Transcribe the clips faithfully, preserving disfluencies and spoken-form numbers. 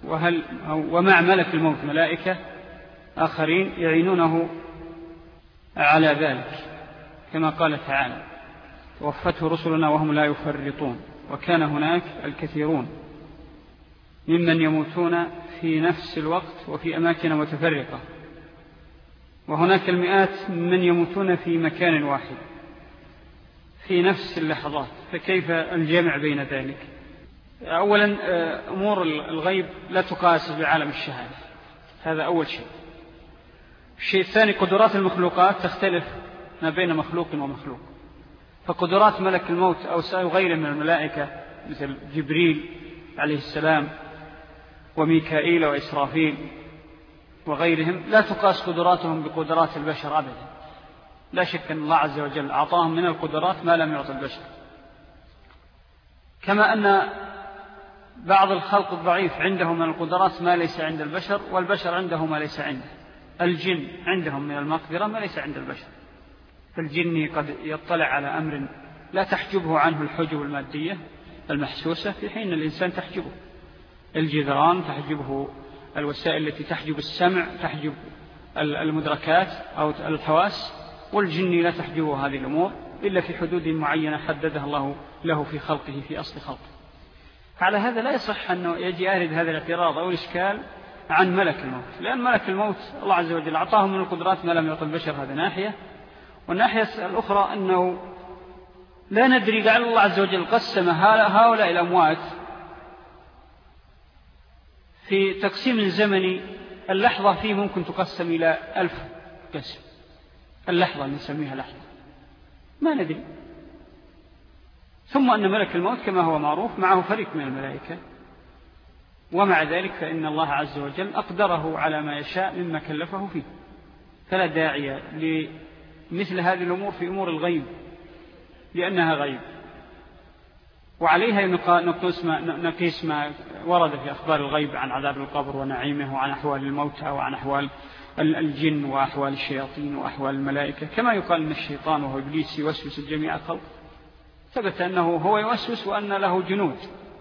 وهل ومع ملك الموت ملائكة آخرين يعينونه على ذلك، كما قال تعالى: توفته رسلنا وهم لا يفرطون. وكان هناك الكثيرون ممن يموتون في نفس الوقت وفي أماكن متفرقة، وهناك المئات من يموتون في مكان واحد في نفس اللحظات، فكيف الجمع بين ذلك؟ أولا أمور الغيب لا تقاس بعالم الشهادة، هذا أول شيء. الشيء الثاني قدرات المخلوقات تختلف ما بين مخلوق ومخلوق، فقدرات ملك الموت أو غيره من الملائكة مثل جبريل عليه السلام وميكائيل وإسرافيل وغيرهم لا تقاس قدراتهم بقدرات البشر أبدا. لا شك أن الله عز وجل أعطاهم من القدرات ما لم يعطي البشر، كما أن بعض الخلق الضعيف عنده من القدرات ما ليس عند البشر، والبشر عنده ما ليس عنده. الجن عندهم من المقدرة ما ليس عند البشر، فالجن قد يطلع على أمر لا تحجبه عنه الحجب المادية المحسوسة، في حين الإنسان تحجبه الجذران، تحجبه الوسائل التي تحجب السمع، تحجب المدركات أو الحواس، والجن لا تحجبه هذه الأمور إلا في حدود معينة حددها الله له في خلقه في أصل خلقه. على هذا لا يصح أنه يجي أرد هذا الاعتراض أو الإشكال عن ملك الموت، لأن ملك الموت الله عز وجل أعطاه من القدرات ما لم يعطي البشر، هذا ناحية. والناحية الأخرى أنه لا ندري لعل الله عز وجل قسم هؤلاء الأموات في تقسيم زمني، اللحظة فيه ممكن تقسم إلى ألف قسم، اللحظة اللي نسميها لحظة ما ندري. ثم أن ملك الموت كما هو معروف معه فريق من الملائكة، ومع ذلك فإن الله عز وجل أقدره على ما يشاء مما كلفه فيه، فلا داعي لمثل هذه الأمور في أمور الغيب لأنها غيب، وعليها نقيس ما ورد في أخبار الغيب عن عذاب القبر ونعيمه، وعن أحوال الموتى، وعن أحوال الجن، وأحوال الشياطين، وأحوال الملائكة. كما يقال أن الشيطان وهو إبليس يوسوس الجميع الخلق، ثبت أنه هو يوسوس وأن له جنود.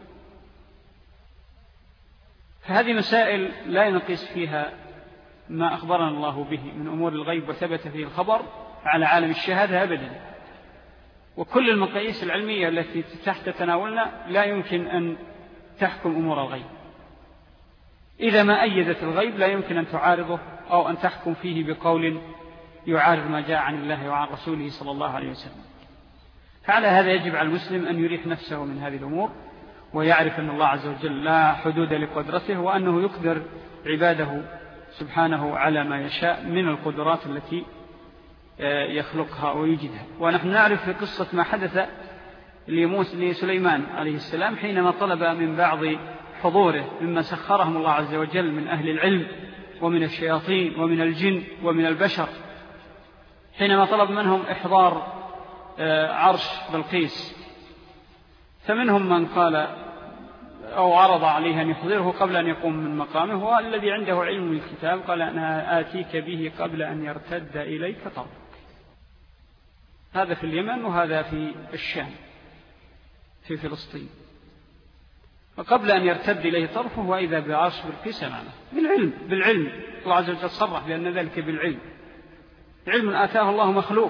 فهذه مسائل لا ينقص فيها ما أخبرنا الله به من أمور الغيب وثبت فيه الخبر على عالم الشهادة أبدا. وكل المقاييس العلمية التي تحت تناولنا لا يمكن أن تحكم أمور الغيب، إذا ما أيدت الغيب لا يمكن أن تعارضه أو أن تحكم فيه بقول يعارض ما جاء عن الله وعن رسوله صلى الله عليه وسلم. فعلى هذا يجب على المسلم أن يريح نفسه من هذه الأمور، ويعرف أن الله عز وجل لا حدود لقدرته، وأنه يقدر عباده سبحانه على ما يشاء من القدرات التي يخلقها ويجدها. ونحن نعرف في قصة ما حدث لسليمان عليه السلام حينما طلب من بعض حضوره مما سخرهم الله عز وجل من أهل العلم ومن الشياطين ومن الجن ومن البشر، حينما طلب منهم إحضار عرش بلقيس، فمنهم من قال أو عرض عليه أن يحضره قبل أن يقوم من مقامه، والذي عنده علم من الكتاب قال أنا آتيك به قبل أن يرتد إليك طرفك. هذا في اليمن وهذا في الشام في فلسطين. وقبل أن يرتد إليه طرفه وإذا بعرش بلقيس أمامه بالعلم بالعلم الله عز وجل صرح لأن ذلك بالعلم، علم آتاه الله مخلوق.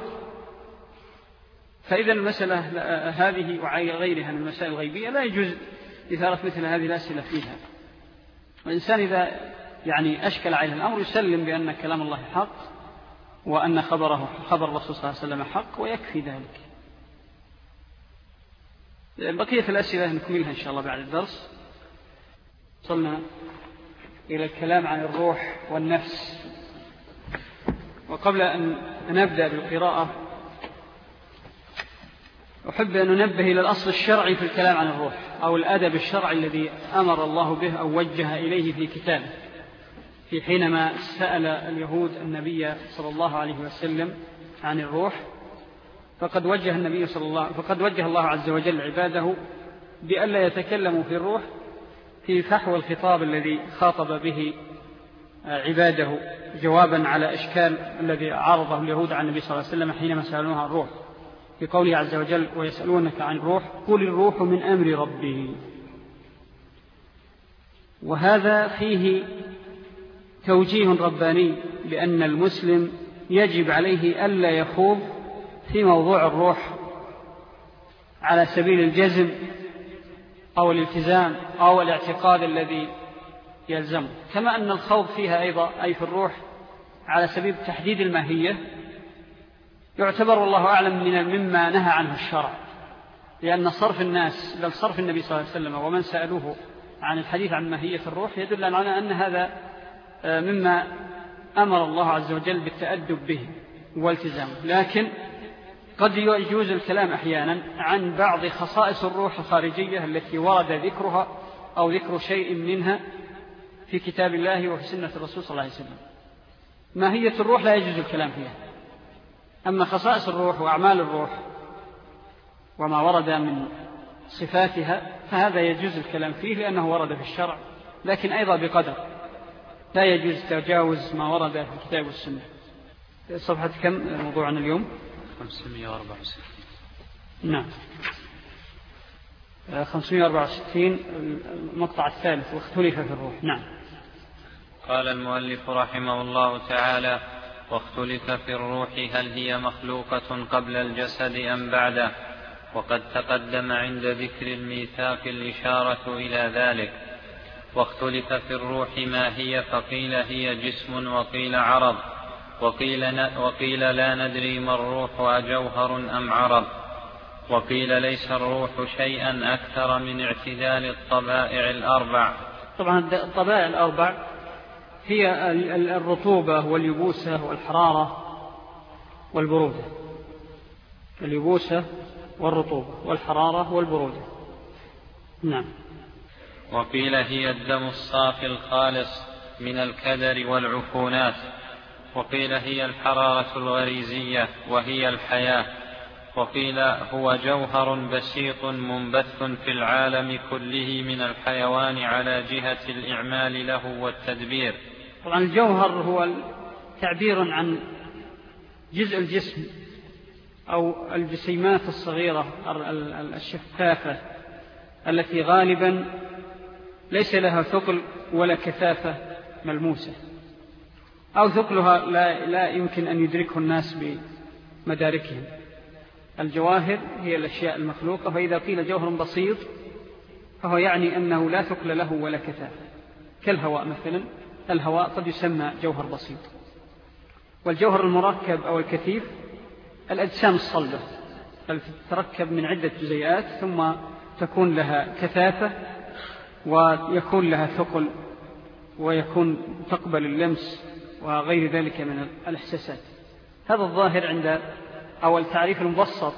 فإذا المسألة هذه وغيرها من المسائل الغيبية لا يجوز إثارة مثل هذه الأسئلة فيها. والإنسان إذا يعني أشكل عليه الأمر يسلم بأن كلام الله حق وأن خبره خبر الرسول صلى الله عليه وسلم حق، ويكفي ذلك. بقية الأسئلة نكملها إن شاء الله بعد الدرس. وصلنا إلى الكلام عن الروح والنفس، وقبل أن نبدأ بالقراءة أحب أن ننبه إلى الأصل الشرعي في الكلام عن الروح، أو الأدب الشرعي الذي أمر الله به أو وجه إليه في كتابه، في حينما سأل اليهود النبي صلى الله عليه وسلم عن الروح، فقد وجه النبي صلى الله فقد وجه الله عز وجل عباده بألا يتكلموا في الروح في فحوى الخطاب الذي خاطب به عباده جوابا على إشكال الذي عرضه اليهود عن النبي صلى الله عليه وسلم حينما سألوه عن الروح، في قوله عز وجل ويسألونك عن الروح قل الروح من أمر ربه. وهذا فيه توجيه رباني لأن المسلم يجب عليه ألا يخوض في موضوع الروح على سبيل الجزم أو الالتزام أو الاعتقاد الذي يلزمه، كما أن الخوض فيها أيضا أي في الروح على سبيل تحديد الماهية يعتبر الله أعلم من مما نهى عنه الشرع، لأن صرف الناس بل صرف النبي صلى الله عليه وسلم ومن سألوه عن الحديث عن ماهية الروح يدل على أن هذا مما أمر الله عز وجل بالتأدب به والتزامه. لكن قد يجوز الكلام أحيانا عن بعض خصائص الروح الخارجية التي ورد ذكرها أو ذكر شيء منها في كتاب الله وفي سنة الرسول صلى الله عليه وسلم. ماهية الروح لا يجوز الكلام فيها، أما خصائص الروح وأعمال الروح وما ورد من صفاتها فهذا يجوز الكلام فيه لأنه ورد في الشرع، لكن أيضا بقدر، لا يجوز تجاوز ما ورد في الكتاب والسنة. صفحة كم موضوعنا اليوم؟ خمسمائة وأربعة وستين. نعم، خمسمائة وأربعة وستين المقطع الثالث، واختلف في الروح. نعم. قال المؤلف رحمه الله تعالى: واختلف في الروح هل هي مخلوقة قبل الجسد أم بعده، وقد تقدم عند ذكر الميثاق الإشارة إلى ذلك. واختلف في الروح ما هي، فقيل هي جسم وقيل عرض، وقيل, وقيل لا ندري ما الروح أجوهر أم عرض، وقيل ليس الروح شيئا أكثر من اعتدال الطبائع الأربع. طبعا الطبائع الأربع هي الرطوبة واليبوسة والحرارة والبرودة، اليبوسة والرطوبة والحرارة والبرودة. نعم. وقيل هي الدم الصافي الخالص من الكدر والعفونات، وقيل هي الحرارة الغريزية وهي الحياة، وقيل هو جوهر بسيط منبث في العالم كله من الحيوان على جهة الإعمال له والتدبير. طبعا الجوهر هو تعبير عن جزء الجسم أو الجسيمات الصغيرة الشفافة التي غالبا ليس لها ثقل ولا كثافة ملموسة، أو ثقلها لا, لا يمكن أن يدركه الناس بمداركهم. الجواهر هي الأشياء المخلوقة، فإذا قيل جوهر بسيط فهو يعني أنه لا ثقل له ولا كثافة، كالهواء مثلا. الهواء قد يسمى جوهر بسيط. والجوهر المركب أو الكثيف الأجسام الصلبة التي تتركب من عدة جزيئات ثم تكون لها كثافة ويكون لها ثقل ويكون تقبل اللمس وغير ذلك من الإحساسات. هذا الظاهر عند أو التعريف المبسط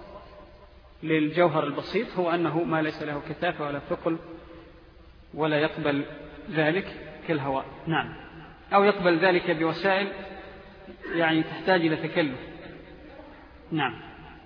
للجوهر البسيط هو أنه ما ليس له كثافة ولا ثقل ولا يقبل ذلك كالهواء. نعم. أو يقبل ذلك بوسائل يعني تحتاج إلى تكلف. نعم.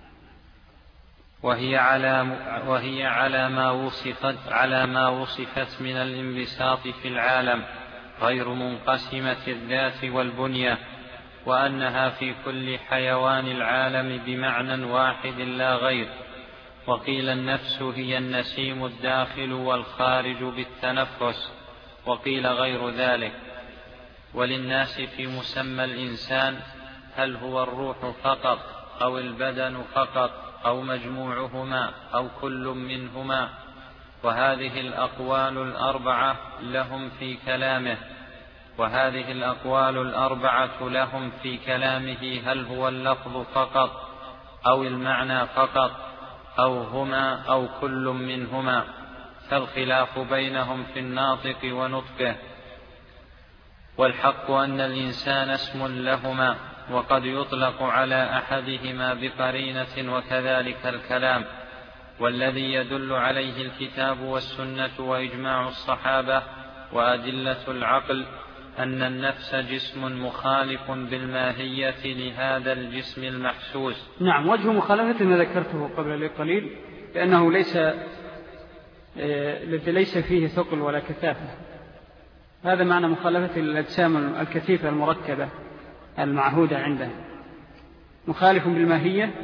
وهي على وهي على ما وصفت على ما وصفت من الانبساط في العالم، غير منقسمة الذات والبنية، وأنها في كل حيوان العالم بمعنى واحد لا غير. وقيل النفس هي النسيم الداخل والخارج بالتنفس، وقيل غير ذلك. وللناس في مسمى الإنسان هل هو الروح فقط أو البدن فقط أو مجموعهما أو كل منهما، وهذه الأقوال الأربعة لهم في كلامه وهذه الأقوال الأربعة لهم في كلامه هل هو اللفظ فقط أو المعنى فقط أو هما أو كل منهما، فالخلاف بينهم في الناطق ونطقه. والحق أن الإنسان اسم لهما، وقد يطلق على أحدهما بقرينة وكذلك الكلام. والذي يدل عليه الكتاب والسنة وإجماع الصحابة وأدلة العقل أن النفس جسم مخالف بالماهية لهذا الجسم المحسوس. نعم. وجه مخالفة ما ذكرته قبل قليل لأنه ليس ليس فيه ثقل ولا كثافة. هذا معنى مخالفة الأجسام الكثيفة المركبة المعهودة عنده. مخالف بالماهية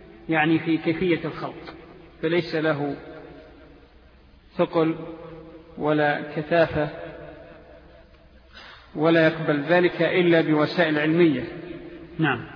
يعني في كيفية الخلق، فليس له ثقل ولا كثافة، ولا يقبل ذلك إلا بوسائل علمية. نعم.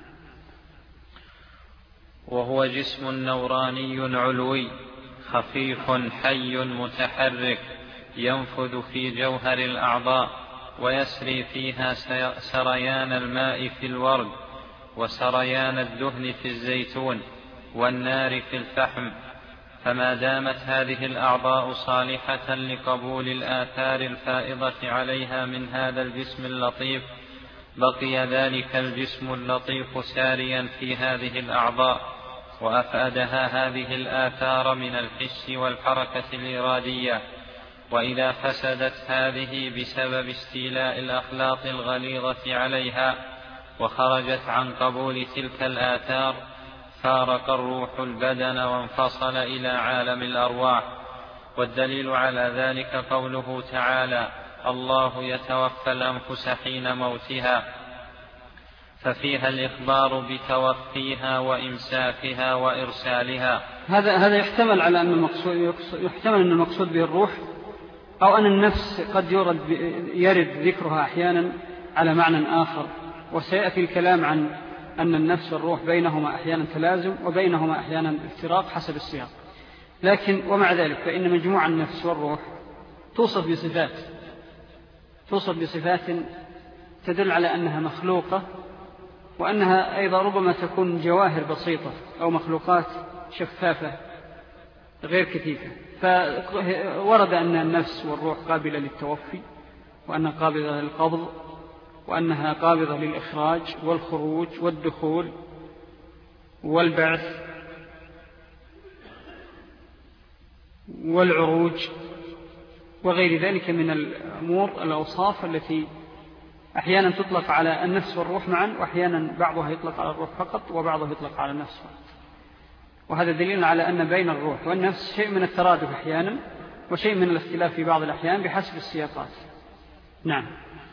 وهو جسم نوراني علوي خفيف حي متحرك ينفذ في جوهر الأعضاء ويسري فيها سريان الماء في الورد وسريان الدهن في الزيتون والنار في الفحم. فما دامت هذه الأعضاء صالحة لقبول الآثار الفائضة عليها من هذا الجسم اللطيف بقي ذلك الجسم اللطيف ساريا في هذه الأعضاء، وأفادها هذه الآثار من الحس والحركة الإرادية. وإذا فسدت هذه بسبب استيلاء الأخلاق الغليظة عليها وخرجت عن قبول تلك الآثار فارق الروح البدن وانفصل إلى عالم الأرواح. والدليل على ذلك قوله تعالى: الله يتوفى الأنفس حين موتها، ففيها الإخبار بتوفيها وإمساكها وإرسالها. هذا هذا يحتمل على أن المقصود يحتمل أن المقصود به الروح، أو أن النفس قد يرد يرد ذكرها أحيانا على معنى آخر، وسيأتي الكلام عن أن النفس والروح بينهما أحيانا تلازم وبينهما أحيانا افتراق حسب السياق. لكن ومع ذلك فإن مجموع النفس والروح توصف بصفات توصف بصفات تدل على أنها مخلوقة، وأنها أيضا ربما تكون جواهر بسيطة أو مخلوقات شفافة غير كثيفة. فورد أن النفس والروح قابلة للتوفي، وأنها قابلة للقبض، وأنها قابضة للإخراج والخروج والدخول والبعث والعروج وغير ذلك من الأمور الأوصاف التي أحيانا تطلق على النفس والروح معا، وأحيانا بعضها يطلق على الروح فقط وبعضها يطلق على النفس فقط. وهذا دليل على أن بين الروح والنفس شيء من الترادف أحيانا وشيء من الاختلاف في بعض الأحيان بحسب السياقات. نعم.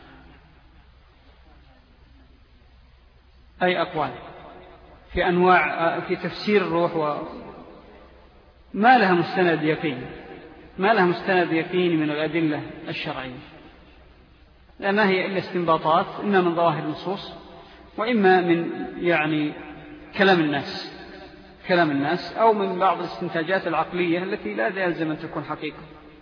أي أقوال في أنواع في تفسير الروح وما لها مستند يقين ما لها مستند يقين من الأدلة الشرعية، لا ما هي إلا استنباطات، إما من ظواهر النصوص وإما من يعني كلام الناس كلام الناس أو من بعض الاستنتاجات العقلية التي لا يلزم أن تكون حقيقة.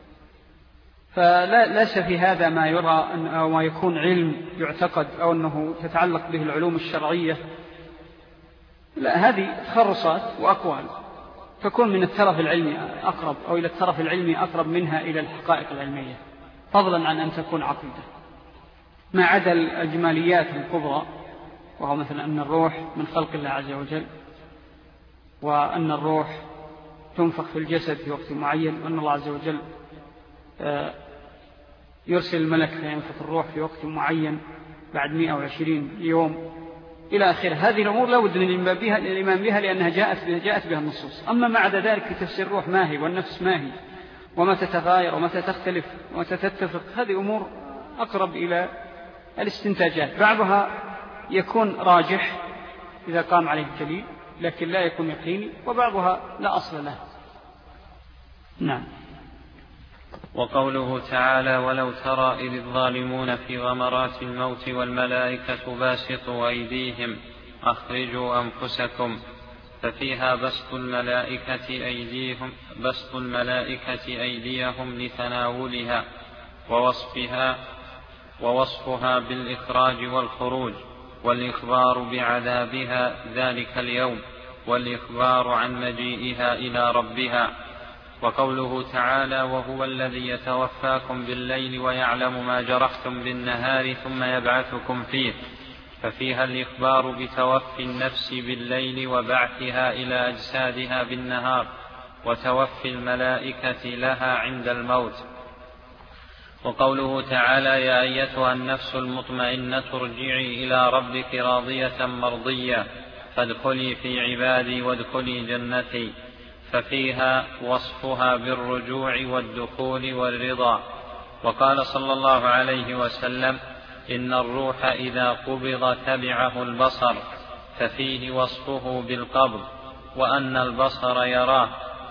فلا ليس في هذا ما يرى أو ما يكون علم يعتقد أو أنه تتعلق به العلوم الشرعية، لا، هذه تخرصات وأقوال تكون من الترف العلمي أقرب أو إلى الترف العلمي أقرب منها إلى الحقائق العلمية، فضلا عن أن تكون عقيدة، ما عدا الأجماليات الكبرى، وهو مثلا أن الروح من خلق الله عز وجل، وأن الروح تنفخ في الجسد في وقت معين، وأن الله عز وجل يرسل الملك فينفخ الروح في وقت معين بعد مئة وعشرين يوم إلى آخره. هذه الأمور لا بد من الإيمان بها لأنها جاءت بها, جاءت بها النصوص. أما ما عدا ذلك في تفسير الروح ما هي والنفس ما هي ومتى تتغاير ومتى تختلف ومتى تتفق، هذه أمور أقرب إلى الاستنتاجات، بعضها يكون راجح إذا قام عليه الدليل لكن لا يكون يقيني، وبعضها لا أصل له. نعم. وقوله تعالى: ولو ترى إذ الظالمون في غمرات الموت والملائكة باسطوا أيديهم أخرجوا أنفسكم، ففيها بسط الملائكة أيديهم بسط الملائكة أيديهم لتناولها ووصفها ووصفها بالإخراج والخروج، والإخبار بعذابها ذلك اليوم، والإخبار عن مجيئها إلى ربها. وقوله تعالى: وهو الذي يتوفاكم بالليل ويعلم ما جرحتم بالنهار ثم يبعثكم فيه، ففيها الإخبار بتوفي النفس بالليل وبعثها إلى أجسادها بالنهار، وتوفي الملائكة لها عند الموت. وقوله تعالى: يا أيتها النفس المطمئنة ارجعي إلى ربك راضية مرضية فادخلي في عبادي وادخلي جنتي، ففيها وصفها بالرجوع والدخول والرضا. وقال صلى الله عليه وسلم: إن الروح إذا قبض تبعه البصر، ففيه وصفه بالقبض وأن البصر يراه،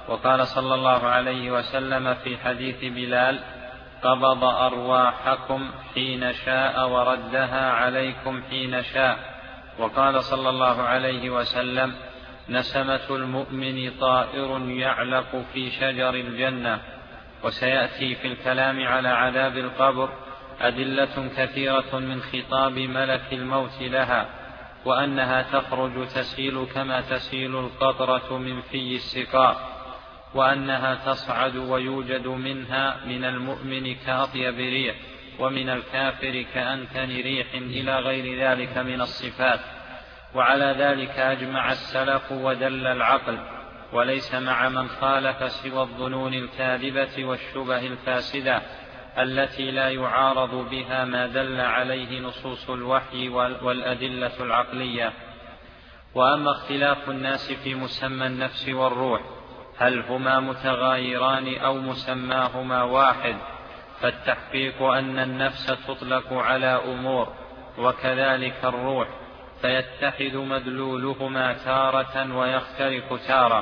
وقال صلى الله عليه وسلم في حديث بلال: قبض أرواحكم حين شاء وردها عليكم حين شاء. وقال صلى الله عليه وسلم: نسمة المؤمن طائر يعلق في شجر الجنة. وسيأتي في الكلام على عذاب القبر أدلة كثيرة من خطاب ملك الموت لها، وأنها تخرج تسيل كما تسيل القطرة من في السقاء، وأنها تصعد ويوجد منها من المؤمن كأطيب ريح، ومن الكافر كأنتن ريح، إلى غير ذلك من الصفات. وعلى ذلك أجمع السلف ودل العقل، وليس مع من خالف سوى الظنون الكاذبة والشبه الفاسدة التي لا يعارض بها ما دل عليه نصوص الوحي والأدلة العقلية. وأما اختلاف الناس في مسمى النفس والروح، هل هما متغايران أو مسماهما واحد، فالتحقيق أن النفس تطلق على أمور، وكذلك الروح، فيتحد مدلولهما تارة ويختلف تارة.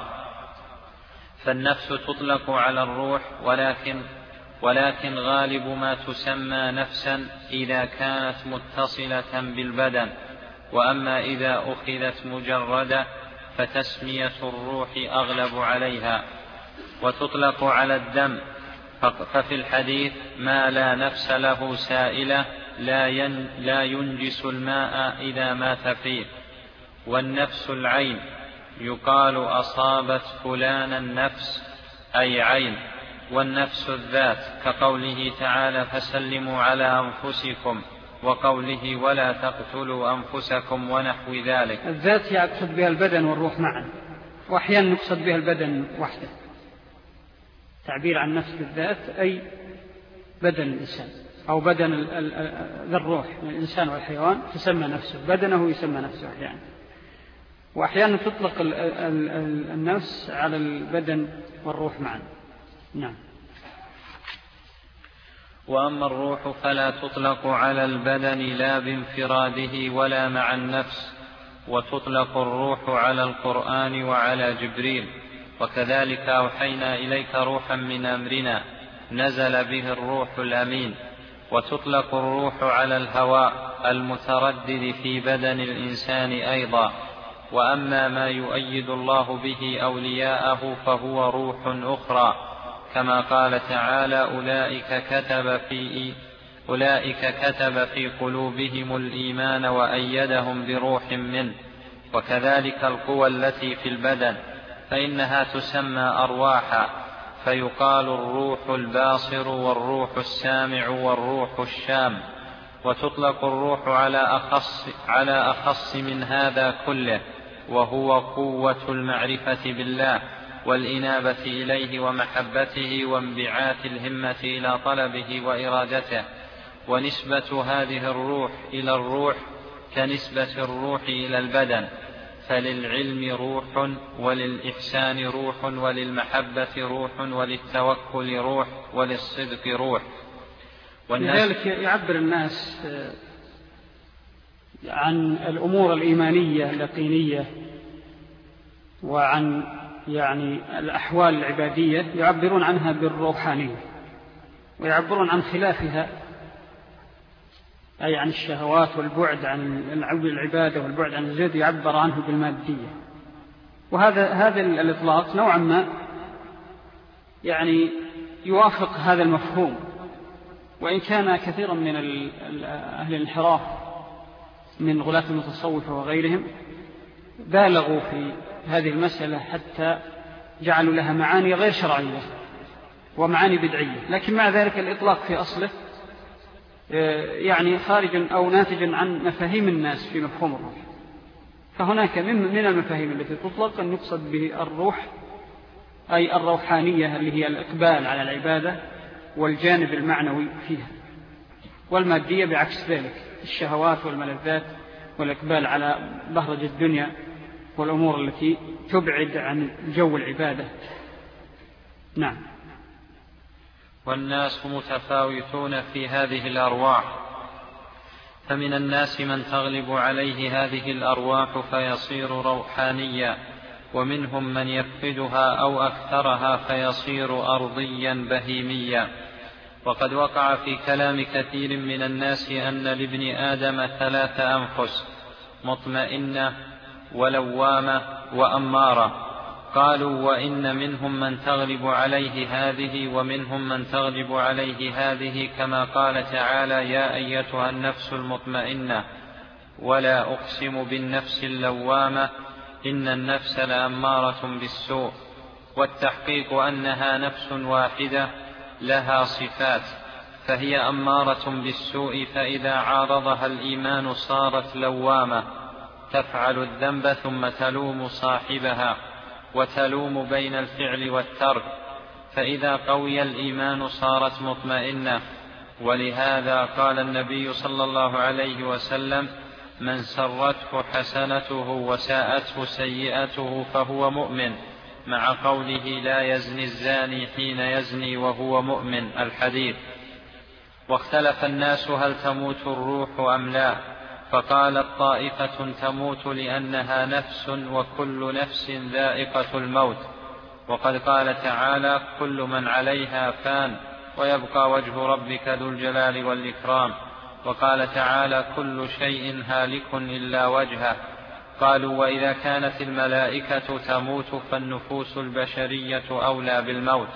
فالنفس تطلق على الروح، ولكن ولكن غالب ما تسمى نفسا إذا كانت متصلة بالبدن، وأما إذا أخذت مجردة فتسمية الروح أغلب عليها. وتطلق على الدم، ففي الحديث: ما لا نفس له سائلة لا ينجس الماء إذا مات فيه. والنفس العين، يقال أصابت فلانا النفس أي عين. والنفس الذات، كقوله تعالى: فسلموا على أنفسكم، وقوله: ولا تقتلوا أنفسكم، ونحو ذلك. الذات يقصد بها البدن والروح معا، وأحيانا يقصد بها البدن وحده. تعبير عن نفس الذات أي بدن الإنسان، أو بدن ذا الروح من الإنسان والحيوان تسمى نفسه، بدنه يسمى نفسه أحيانا. وأحيانا تطلق النفس على البدن والروح معا. نعم. وأما الروح فلا تطلق على البدن لا بانفراده ولا مع النفس، وتطلق الروح على القرآن وعلى جبريل. وكذلك أوحينا إليك روحا من أمرنا نزل به الروح الأمين. وتطلق الروح على الهواء المتردد في بدن الإنسان أيضا. وأما ما يؤيد الله به أولياءه فهو روح أخرى، كما قال تعالى: أولئك كتب في أولئك كتب في قلوبهم الإيمان وأيدهم بروح منه. وكذلك القوى التي في البدن فإنها تسمى أرواحا، فيقال الروح الباصر والروح السامع والروح الشام. وتطلق الروح على أخص, على أخص من هذا كله، وهو قوة المعرفة بالله والإنابة إليه ومحبته وانبعاث الهمة إلى طلبه وإرادته. ونسبة هذه الروح إلى الروح كنسبة الروح إلى البدن، فللعلم روح، وللإحسان روح، وللمحبة روح، وللتوكل روح، وللصدق روح. لذلك يعبر الناس عن الأمور الإيمانية اليقينية وعن يعني الأحوال العبادية، يعبرون عنها بالروحانية، ويعبرون عن خلافها أي عن الشهوات والبعد عن العبادة والبعد عن الزهد يعبر عنه بالمادية. وهذا هذا الإطلاق نوعا ما يعني يوافق هذا المفهوم، وإن كان كثيرا من أهل الانحراف من غلاة المتصوفة وغيرهم بالغوا في هذه المسألة حتى جعلوا لها معاني غير شرعية ومعاني بدعية، لكن مع ذلك الإطلاق في أصله يعني خارج أو ناتج عن مفاهيم الناس في مفهوم الروح. فهناك من المفاهيم التي تطلق أن يقصد به الروح أي الروحانية اللي هي الإقبال على العبادة والجانب المعنوي فيها، والمادية بعكس ذلك الشهوات والملذات والإقبال على بهرج الدنيا والأمور التي تبعد عن جو العبادة. نعم. والناس متفاوتون في هذه الأرواح، فمن الناس من تغلب عليه هذه الأرواح فيصير روحانيا، ومنهم من يفقدها أو أكثرها فيصير أرضيا بهيميا. وقد وقع في كلام كثير من الناس أن لابن آدم ثلاث أنفس: مطمئنة ولوامة وأمارة. قالوا: وإن منهم من تغلب عليه هذه ومنهم من تغلب عليه هذه، كما قال تعالى: يا أيتها النفس المطمئنة. ولا أقسم بالنفس اللوامة إن النفس لأمارة بالسوء. والتحقيق أنها نفس واحدة لها صفات، فهي أمارة بالسوء، فإذا عارضها الإيمان صارت لوامة، تفعل الذنب ثم تلوم صاحبها وتلوم بين الفعل والترك، فإذا قوي الإيمان صارت مطمئنة. ولهذا قال النبي صلى الله عليه وسلم: من سرته حسنته وساءته سيئته فهو مؤمن، مع قوله: لا يزني الزاني حين يزني وهو مؤمن، الحديث. واختلف الناس هل تموت الروح أم لا، فقالت طائفة: تموت لأنها نفس، وكل نفس ذائقة الموت. وقد قال تعالى: كل من عليها فان، ويبقى وجه ربك ذو الجلال والإكرام. وقال تعالى: كل شيء هالك إلا وجهه. قالوا: وإذا كانت الملائكة تموت فالنفوس البشرية أولى بالموت.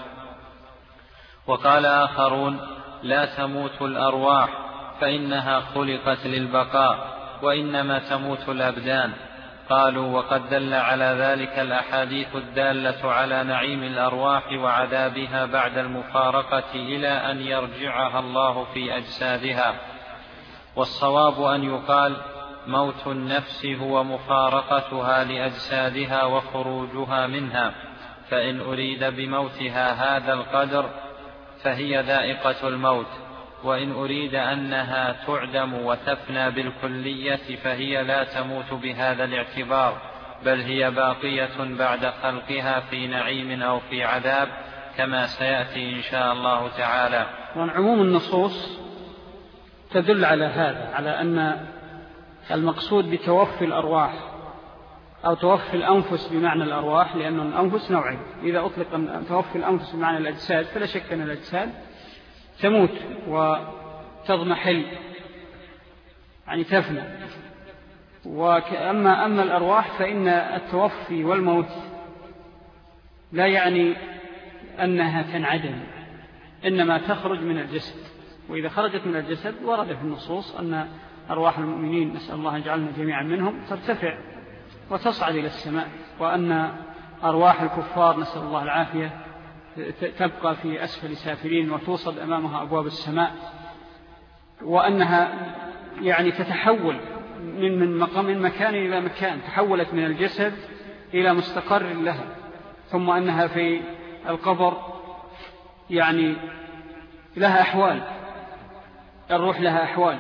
وقال آخرون: لا تموت الأرواح، فإنها خلقت للبقاء، وإنما تموت الأبدان. قالوا: وقد دل على ذلك الأحاديث الدالة على نعيم الأرواح وعذابها بعد المفارقة إلى أن يرجعها الله في أجسادها. والصواب أن يقال: موت النفس هو مفارقتها لأجسادها وخروجها منها، فإن أريد بموتها هذا القدر فهي ذائقة الموت، وإن أريد أنها تعدم وتفنى بالكلية فهي لا تموت بهذا الاعتبار، بل هي باقية بعد خلقها في نعيم أو في عذاب، كما سيأتي إن شاء الله تعالى. وعموم النصوص تدل على هذا، على أن المقصود بتوفي الأرواح أو توفي الأنفس بمعنى الأرواح، لأن الأنفس نوعين: إذا أطلق توفي الأنفس بمعنى الأجساد فلا شك أن الأجساد تموت وتضمحل، يعني تفنى. وأما أما الأرواح فإن التوفي والموت لا يعني أنها تنعدم، إنما تخرج من الجسد. وإذا خرجت من الجسد ورد في النصوص أن أرواح المؤمنين، نسأل الله أن يجعلنا جميعا منهم، ترتفع وتصعد إلى السماء، وأن أرواح الكفار، نسأل الله العافية، تبقى في أسفل سافلين وتوصد أمامها أبواب السماء، وأنها يعني تتحول من من مقام من مكان إلى مكان، تحولت من الجسد إلى مستقر لها، ثم أنها في القبر يعني لها أحوال، الروح لها أحوال.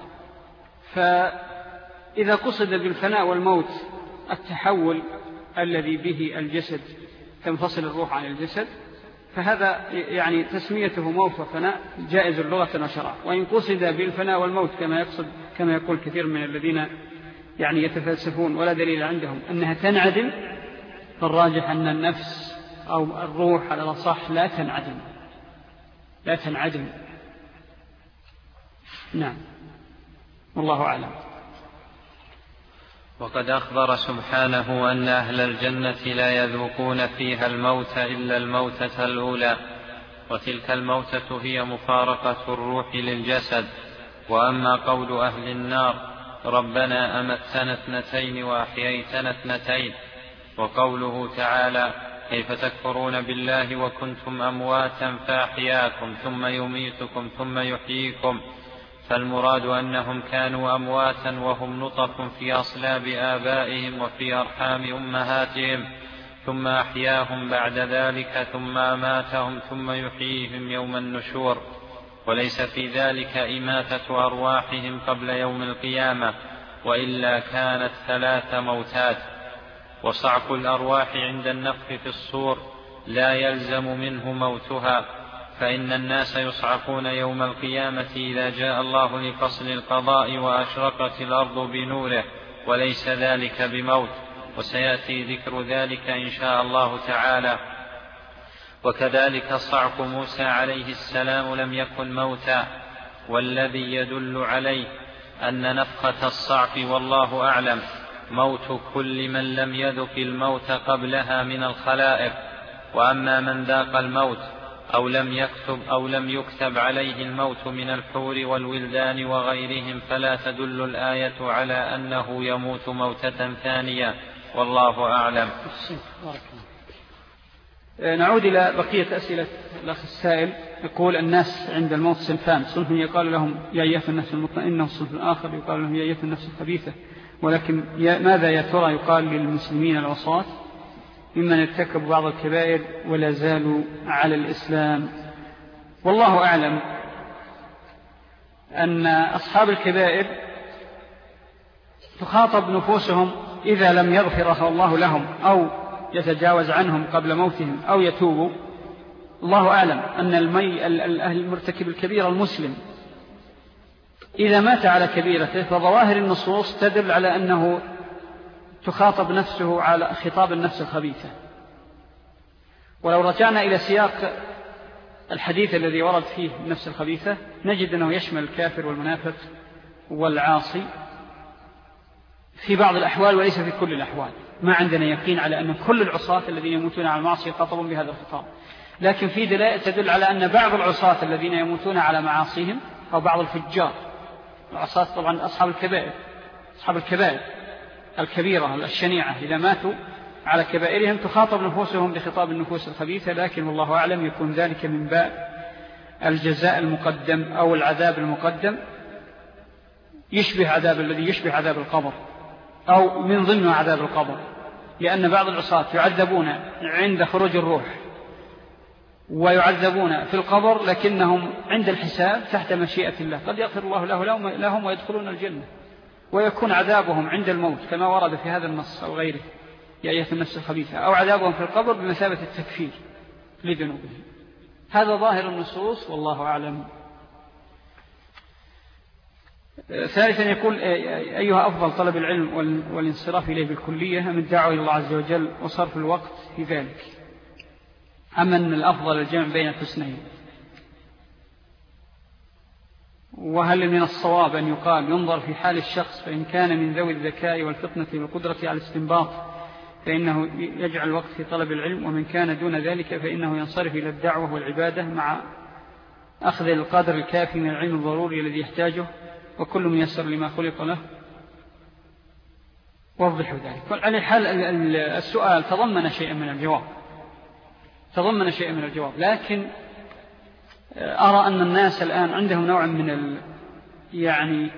فإذا قصد بالفناء والموت التحول الذي به الجسد تنفصل الروح عن الجسد، فهذا يعني تسميته موت وفناء جائز اللغة وشرعا. وإن قصد بالفناء والموت كما يقصد كما يقول كثير من الذين يعني يتفلسفون ولا دليل عندهم أنها تنعدم، فالراجح أن النفس أو الروح على الأصح لا تنعدم، لا تنعدم. نعم، والله أعلم. وقد أخبر سبحانه أن أهل الجنة لا يذوقون فيها الموت إلا الموتة الأولى، وتلك الموتة هي مفارقة الروح للجسد. وأما قول أهل النار: ربنا أمتنا اثنتين وأحييتنا اثنتين، وقوله تعالى: كيف تكفرون بالله وكنتم أمواتا فأحياكم ثم يميتكم ثم يحييكم، فالمراد أنهم كانوا أمواتا وهم نطف في أصلاب آبائهم وفي أرحام أمهاتهم، ثم أحياهم بعد ذلك ثم أماتهم ثم يحييهم يوم النشور، وليس في ذلك إماتة أرواحهم قبل يوم القيامة، وإلا كانت ثلاث موتات. وصعق الأرواح عند النفخ في الصور لا يلزم منه موتها، فإن الناس يصعقون يوم القيامة إذا جاء الله لفصل القضاء وأشرقت الأرض بنوره، وليس ذلك بموت، وسيأتي ذكر ذلك إن شاء الله تعالى. وكذلك صعق موسى عليه السلام لم يكن موتا، والذي يدل عليه أن نفخة الصعق والله أعلم موت كل من لم يذق الموت قبلها من الخلائق. وأما من ذاق الموت أو لم يكتب أو لم يكتب عليه الموت من الحور والولدان وغيرهم فلا تدل الآية على أنه يموت موتة ثانية، والله أعلم. نعود إلى بقية أسئلة الأخ السائل. يقول الناس عند الموت صنفان، صنف يقال لهم يا أيها النفس المطمئنة، والصنف الآخر يقال لهم يا أيها النفس الخبيثة. ولكن ماذا يا ترى يقال للمسلمين العصاة ممن ارتكبوا بعض الكبائر ولا زالوا على الإسلام؟ والله أعلم أن أصحاب الكبائر تخاطب نفوسهم إذا لم يغفرها الله لهم أو يتجاوز عنهم قبل موتهم أو يتوبوا. الله أعلم أن المي المرتكب الكبير المسلم إذا مات على كبيرته فظواهر النصوص تدل على أنه تخاطب نفسه على خطاب النفس الخبيثة. ولو رجعنا إلى سياق الحديث الذي ورد فيه النفس الخبيثة نجد أنه يشمل الكافر والمنافق والعاصي في بعض الأحوال وليس في كل الأحوال. ما عندنا يقين على أن كل العصاة الذين يموتون على المعاصي يخاطبون بهذا الخطاب، لكن في دلائل تدل على أن بعض العصاة الذين يموتون على معاصيهم أو بعض الفجار، العصاة طبعا أصحاب الكبائر، أصحاب الكبائر الكبيرة الشنيعة إذا ماتوا على كبائرهم تخاطب نفوسهم بخطاب النفوس الخبيثة، لكن والله أعلم يكون ذلك من باب الجزاء المقدم أو العذاب المقدم يشبه عذاب الذي يشبه عذاب القبر أو من ضمن عذاب القبر، لأن بعض العصاة يعذبون عند خروج الروح ويعذبون في القبر لكنهم عند الحساب تحت مشيئة الله، قد يغفر الله لهم ويدخلون الجنة، ويكون عذابهم عند الموت كما ورد في هذا النص أو غيره يا أيها النفس الخبيثة، أو عذابهم في القبر بمثابة التكفير لذنوبهم. هذا ظاهر النصوص والله أعلم. ثالثا يقول أيها أفضل طلب العلم والانصراف إليه بالكلية من الدعوة إلى الله عز وجل وصرف الوقت في ذلك، أما أن الأفضل الجمع بين الحسنين؟ وهل من الصواب أن يقال ينظر في حال الشخص فإن كان من ذوي الذكاء والفطنة والقدرة على الاستنباط فإنه يجعل الوقت في طلب العلم، ومن كان دون ذلك فإنه ينصرف إلى الدعوة والعبادة مع أخذ القدر الكافي من العلم الضروري الذي يحتاجه، وكل ميسر لما خلق له؟ وضحوا ذلك. على الحال السؤال تضمن شيئا من الجواب تضمن شيئا من الجواب لكن أرى أن الناس الآن عندهم نوع من ال... يعني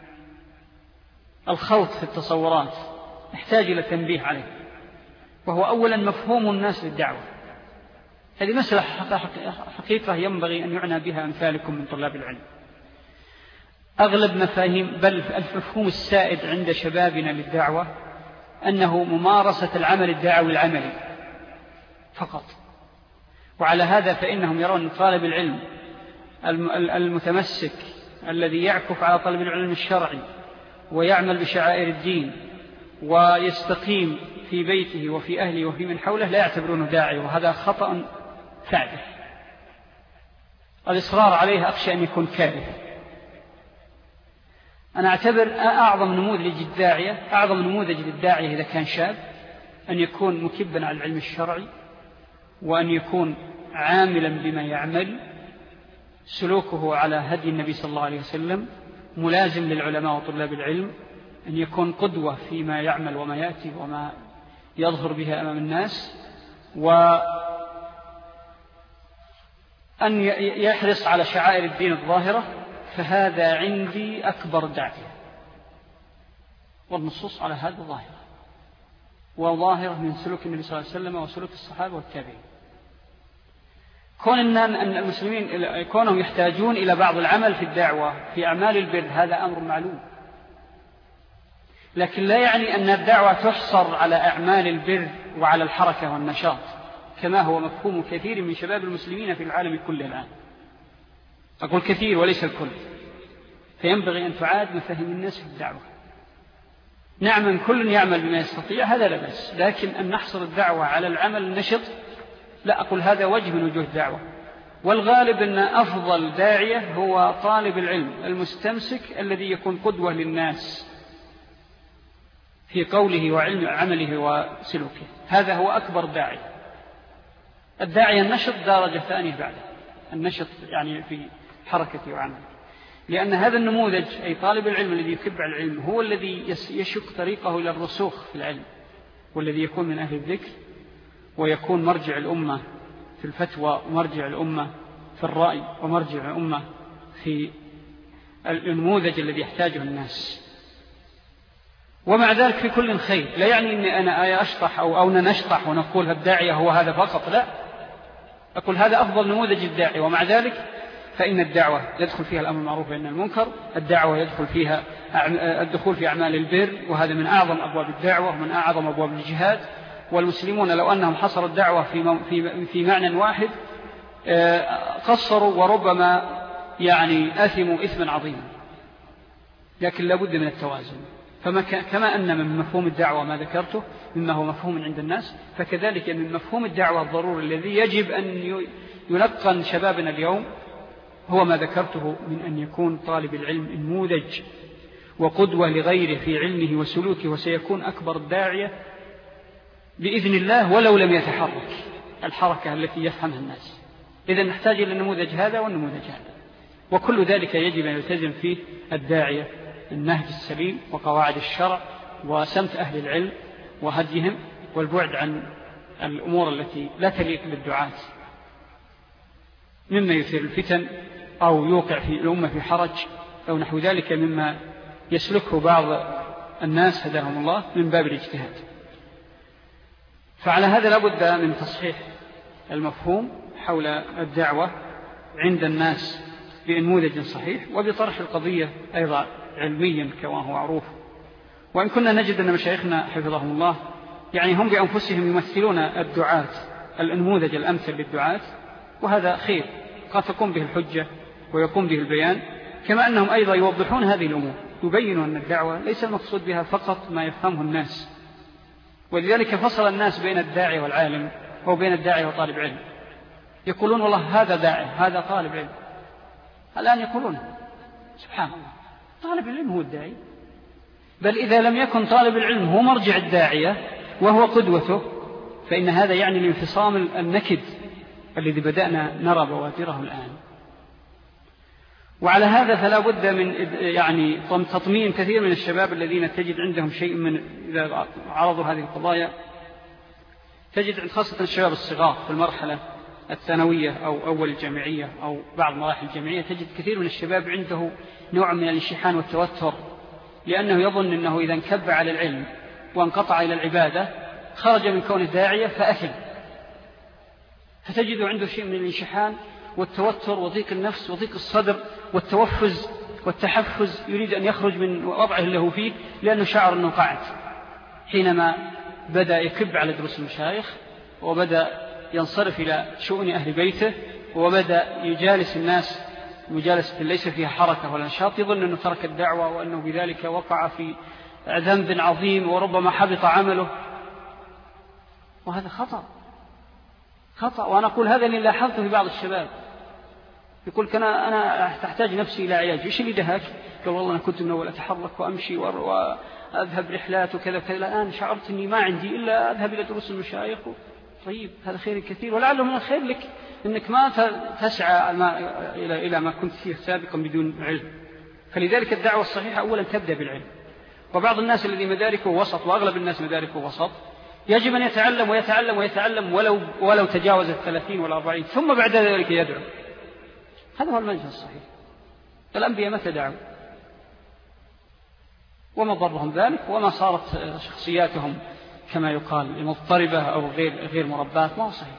الخوض في التصورات يحتاج إلى تنبيه عليه، وهو أولا مفهوم الناس للدعوة. هذه مسألة حقيقة ينبغي أن يعنى بها أمثالكم من طلاب العلم. أغلب مفاهيم بل المفهوم السائد عند شبابنا للدعوة أنه ممارسة العمل الدعوي العملي فقط، وعلى هذا فإنهم يرون طالب العلم المتمسك الذي يعكف على طلب العلم الشرعي ويعمل بشعائر الدين ويستقيم في بيته وفي أهله وفي من حوله لا يعتبرونه داعي، وهذا خطأ فاحش. الإصرار عليه أخشى أن يكون كارثة. أنا أعتبر أعظم نموذج الداعية أعظم نموذج للداعية إذا كان شاب أن يكون مكبا على العلم الشرعي، وأن يكون عاملا بما يعمل، سلوكه على هدي النبي صلى الله عليه وسلم، ملازم للعلماء وطلاب العلم، أن يكون قدوة فيما يعمل وما يأتي وما يظهر بها أمام الناس، وأن يحرص على شعائر الدين الظاهرة. فهذا عندي أكبر داعية، والنصوص على هذا ظاهرة وظاهرة من سلوك النبي صلى الله عليه وسلم وسلوك الصحابة والتابعين. كون أن المسلمين كونهم يحتاجون إلى بعض العمل في الدعوة في أعمال البر هذا أمر معلوم، لكن لا يعني أن الدعوة تحصر على أعمال البر وعلى الحركة والنشاط كما هو مفهوم كثير من شباب المسلمين في العالم كله الآن. أقول كثير وليس الكل، فينبغي أن تعاد مفاهيم الناس في الدعوة. نعم من كل يعمل بما يستطيع هذا لا بأس، لكن أن نحصر الدعوة على العمل النشط لا، أقول هذا وجه من وجوه الدعوة. والغالب أن أفضل داعية هو طالب العلم المستمسك الذي يكون قدوة للناس في قوله وعلم عمله وسلوكه، هذا هو أكبر داعي. الداعية النشط درجة ثانية بعده، النشط يعني في حركته وعمله، لأن هذا النموذج أي طالب العلم الذي يتبع العلم هو الذي يشق طريقه إلى الرسوخ في العلم، والذي يكون من أهل الذكر ويكون مرجع الأمة في الفتوى ومرجع الأمة في الرأي ومرجع الأمة في النموذج الذي يحتاجه الناس. ومع ذلك في كل خير، لا يعني أني أنا آية أشطح أو أو نشطح ونقول الداعية هو هذا فقط، لا، أقول هذا أفضل نموذج الداعي. ومع ذلك فإن الدعوة يدخل فيها الأمر المعروف والنهي عن المنكر، الدعوة يدخل فيها الدخول في أعمال البر، وهذا من أعظم أبواب الدعوة ومن أعظم أبواب الجهاد. والمسلمون لو أنهم حصروا الدعوة في في في معنى واحد قصروا وربما يعني أثموا إثما عظيما، لكن لابد من التوازن. فما كما أن من مفهوم الدعوة ما ذكرته مما هو مفهوم عند الناس، فكذلك من مفهوم الدعوة الضروري الذي يجب أن يلقن شبابنا اليوم هو ما ذكرته من أن يكون طالب العلم نموذج وقدوة لغيره في علمه وسلوكه، وسيكون أكبر الداعية بإذن الله ولو لم يتحرك الحركة التي يفهمها الناس. إذن نحتاج إلى النموذج هذا والنموذج هذا، وكل ذلك يجب أن يلتزم فيه الداعية النهج السليم وقواعد الشرع وسمت أهل العلم وهديهم والبعد عن الأمور التي لا تليق بالدعاة مما يثير الفتن أو يوقع في الأمة في حرج أو نحو ذلك مما يسلكه بعض الناس هداهم الله من باب الاجتهاد. فعلى هذا لابد من تصحيح المفهوم حول الدعوة عند الناس بنموذج صحيح، وبطرح القضية أيضا علميا كما هو معروف. وإن كنا نجد أن مشايخنا حفظهم الله يعني هم بأنفسهم يمثلون الدعاة النموذج الأمثل للدعاة، وهذا خير قد تقوم به الحجة ويقوم به البيان، كما أنهم أيضا يوضحون هذه الأمور، يبينون أن الدعوة ليس المقصود بها فقط ما يفهمه الناس. ولذلك فصل الناس بين الداعي والعالم أو بين الداعي وطالب علم، يقولون والله هذا داعي هذا طالب علم، الآن يقولون سبحان الله طالب العلم هو الداعي، بل إذا لم يكن طالب العلم هو مرجع الداعية وهو قدوته فإن هذا يعني الانفصام النكد الذي بدأنا نرى بوادره الآن. وعلى هذا فلا بد من يعني تطمين كثير من الشباب الذين تجد عندهم شيء من إذا عرضوا هذه القضايا، تجد خاصة الشباب الصغار في المرحلة الثانوية أو أول الجامعية أو بعض مراحل الجامعية، تجد كثير من الشباب عنده نوع من الانشحان والتوتر، لأنه يظن أنه إذا انكب على العلم وانقطع إلى العبادة خرج من كونه داعية فأثم، فتجد عنده شيء من الانشحان والتوتر وضيق النفس وضيق الصدر والتوفز والتحفز، يريد أن يخرج من وضعه اللي هو فيه لأنه شعر أنه قاعد. حينما بدأ يكب على دروس المشايخ وبدأ ينصرف إلى شؤون أهل بيته وبدأ يجالس الناس مجالسة ليس فيها حركة ولا نشاط، يظن أنه ترك الدعوة وأنه بذلك وقع في ذنب عظيم وربما حبط عمله، وهذا خطأ خطأ. وأنا أقول هذا اللي لاحظته في بعض الشباب، يقول أنا أنا تحتاج نفسي إلى علاج. إيش اللي دهاك؟ قال والله أنا كنت من أول أتحرك وأمشي وأذهب رحلات وكذا وكذا، الآن شعرت أني ما عندي إلا أذهب إلى دروس المشايخ. طيب هذا خير كثير، ولعله من الخير لك أنك ما تسعى ما إلى إلى ما كنت فيه سابقا بدون علم. فلذلك الدعوة الصحيحة أولا تبدأ بالعلم. وبعض الناس الذي مداركه وسط، وأغلب الناس مداركه وسط، يجب أن يتعلم ويتعلم ويتعلم ولو ولو تجاوز الثلاثين والأربعين، ثم بعد ذلك يدعو. هذا هو المنهج الصحيح. الأنبياء متى دعوا؟ وما ضرهم ذلك، وما صارت شخصياتهم كما يقال مضطربة أو غير غير مرباة، ما هو صحيح.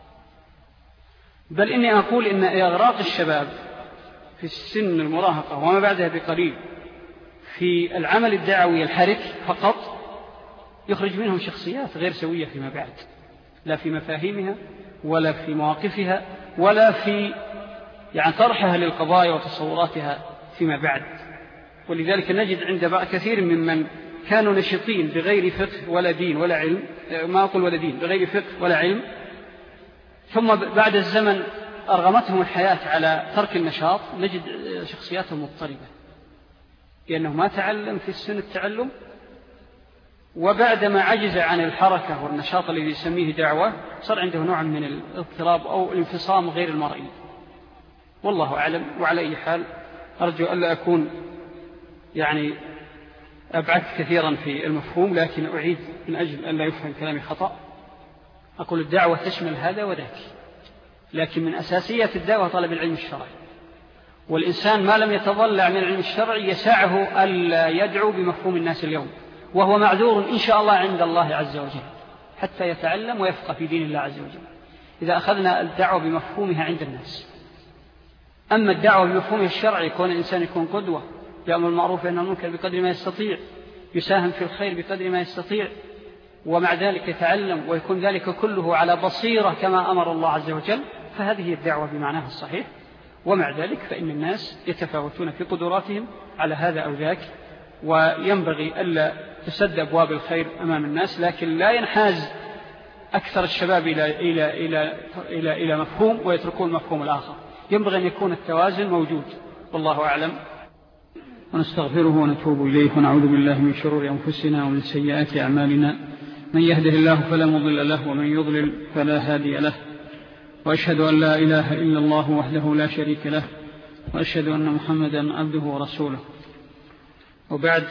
بل إني أقول إن إغراق الشباب في السن المراهقة وما بعدها بقليل في العمل الدعوي الحرك فقط يخرج منهم شخصيات غير سوية فيما بعد، لا في مفاهيمها ولا في مواقفها ولا في يعني طرحها للقضايا وتصوراتها فيما بعد. ولذلك نجد عند كثير ممن كانوا نشطين بغير فقه ولا دين ولا علم، ما أقول ولا دين، بغير فقه ولا علم، ثم بعد الزمن أرغمتهم الحياة على ترك النشاط، نجد شخصياتهم مضطربة لأنه ما تعلم في السن التعلم، وبعدما عجز عن الحركة والنشاط الذي يسميه دعوة صار عنده نوع من الاضطراب أو الانفصام غير المرئي، والله أعلم. وعلى أي حال أرجو ألا أكون يعني أبعدت كثيرا في المفهوم، لكن أعيد من أجل أن لا يفهم كلامي خطأ. أقول الدعوة تشمل هذا وذاك، لكن من أساسيات الدعوة طلب العلم الشرعي، والإنسان ما لم يتضلع من العلم الشرعي يسعه ألا يدعو بمفهوم الناس اليوم، وهو معذور إن شاء الله عند الله عز وجل حتى يتعلم ويفقه في دين الله عز وجل إذا أخذنا الدعوة بمفهومها عند الناس. أما الدعوة بمفهومها الشرعي كون الإنسان يكون قدوة، يأمر المعروف وينهى عن المنكر بقدر ما يستطيع، يساهم في الخير بقدر ما يستطيع، ومع ذلك يتعلم ويكون ذلك كله على بصيرة كما أمر الله عز وجل، فهذه الدعوة بمعناها الصحيح. ومع ذلك فإن الناس يتفاوتون في قدراتهم على هذا أو ذاك، وينبغي ألا تسد أبواب الخير أمام الناس، لكن لا ينحاز أكثر الشباب إلى, إلى, إلى, إلى, إلى مفهوم ويتركون المفهوم الآخر. ينبغي أن يكون التوازن موجود، والله أعلم. ونستغفره ونتوب إليه ونعوذ بالله من شرور أنفسنا ومن سيئات أعمالنا، من يهده الله فلا مضل له ومن يضلل فلا هادي له، وأشهد أن لا إله إلا الله وحده لا شريك له، وأشهد أن محمدا عبده ورسوله. وبعد،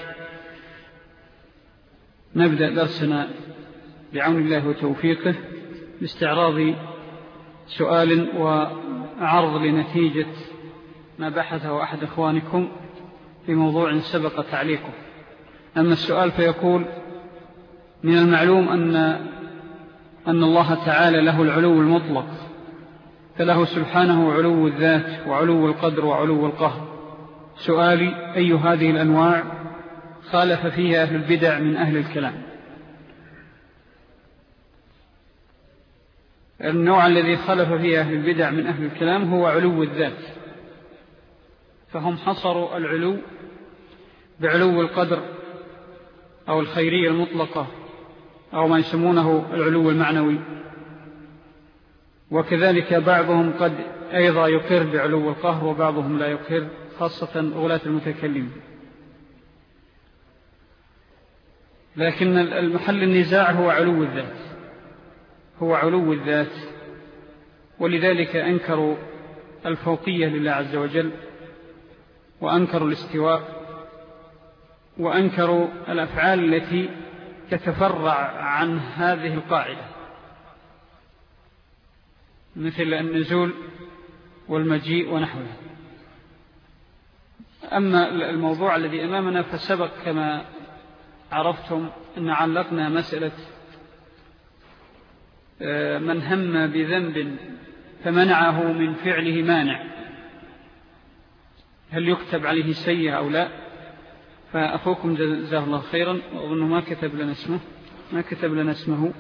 نبدأ درسنا بعون الله وتوفيقه باستعراض سؤال وعرض لنتيجة ما بحثه أحد إخوانكم في موضوع سبق تعليقه. أما السؤال فيقول: من المعلوم أن أن الله تعالى له العلو المطلق، فله سبحانه علو الذات وعلو القدر وعلو القهر. سؤالي: أي هذه الأنواع خالف فيها أهل البدع من أهل الكلام؟ النوع الذي خالف فيه أهل البدع من أهل الكلام هو علو الذات، فهم حصروا العلو بعلو القدر أو الخيرية المطلقة أو ما يسمونه العلو المعنوي، وكذلك بعضهم قد أيضا يقر بعلو القهر وبعضهم لا يقر، خاصة غلاة المتكلمين. لكن المحل النزاع هو علو الذات، هو علو الذات، ولذلك أنكروا الفوقية لله عز وجل، وأنكروا الاستواء، وأنكروا الأفعال التي تتفرع عن هذه القاعدة، مثل النزول والمجيء ونحوها. أما الموضوع الذي أمامنا فسبق كما عرفتم أن علقنا مسألة من هم بذنب فمنعه من فعله مانع، هل يكتب عليه سيئة أو لا؟ فأخوكم جزاه الله خيرا، وأظنه ما كتب لنا اسمه ما كتب لنا اسمه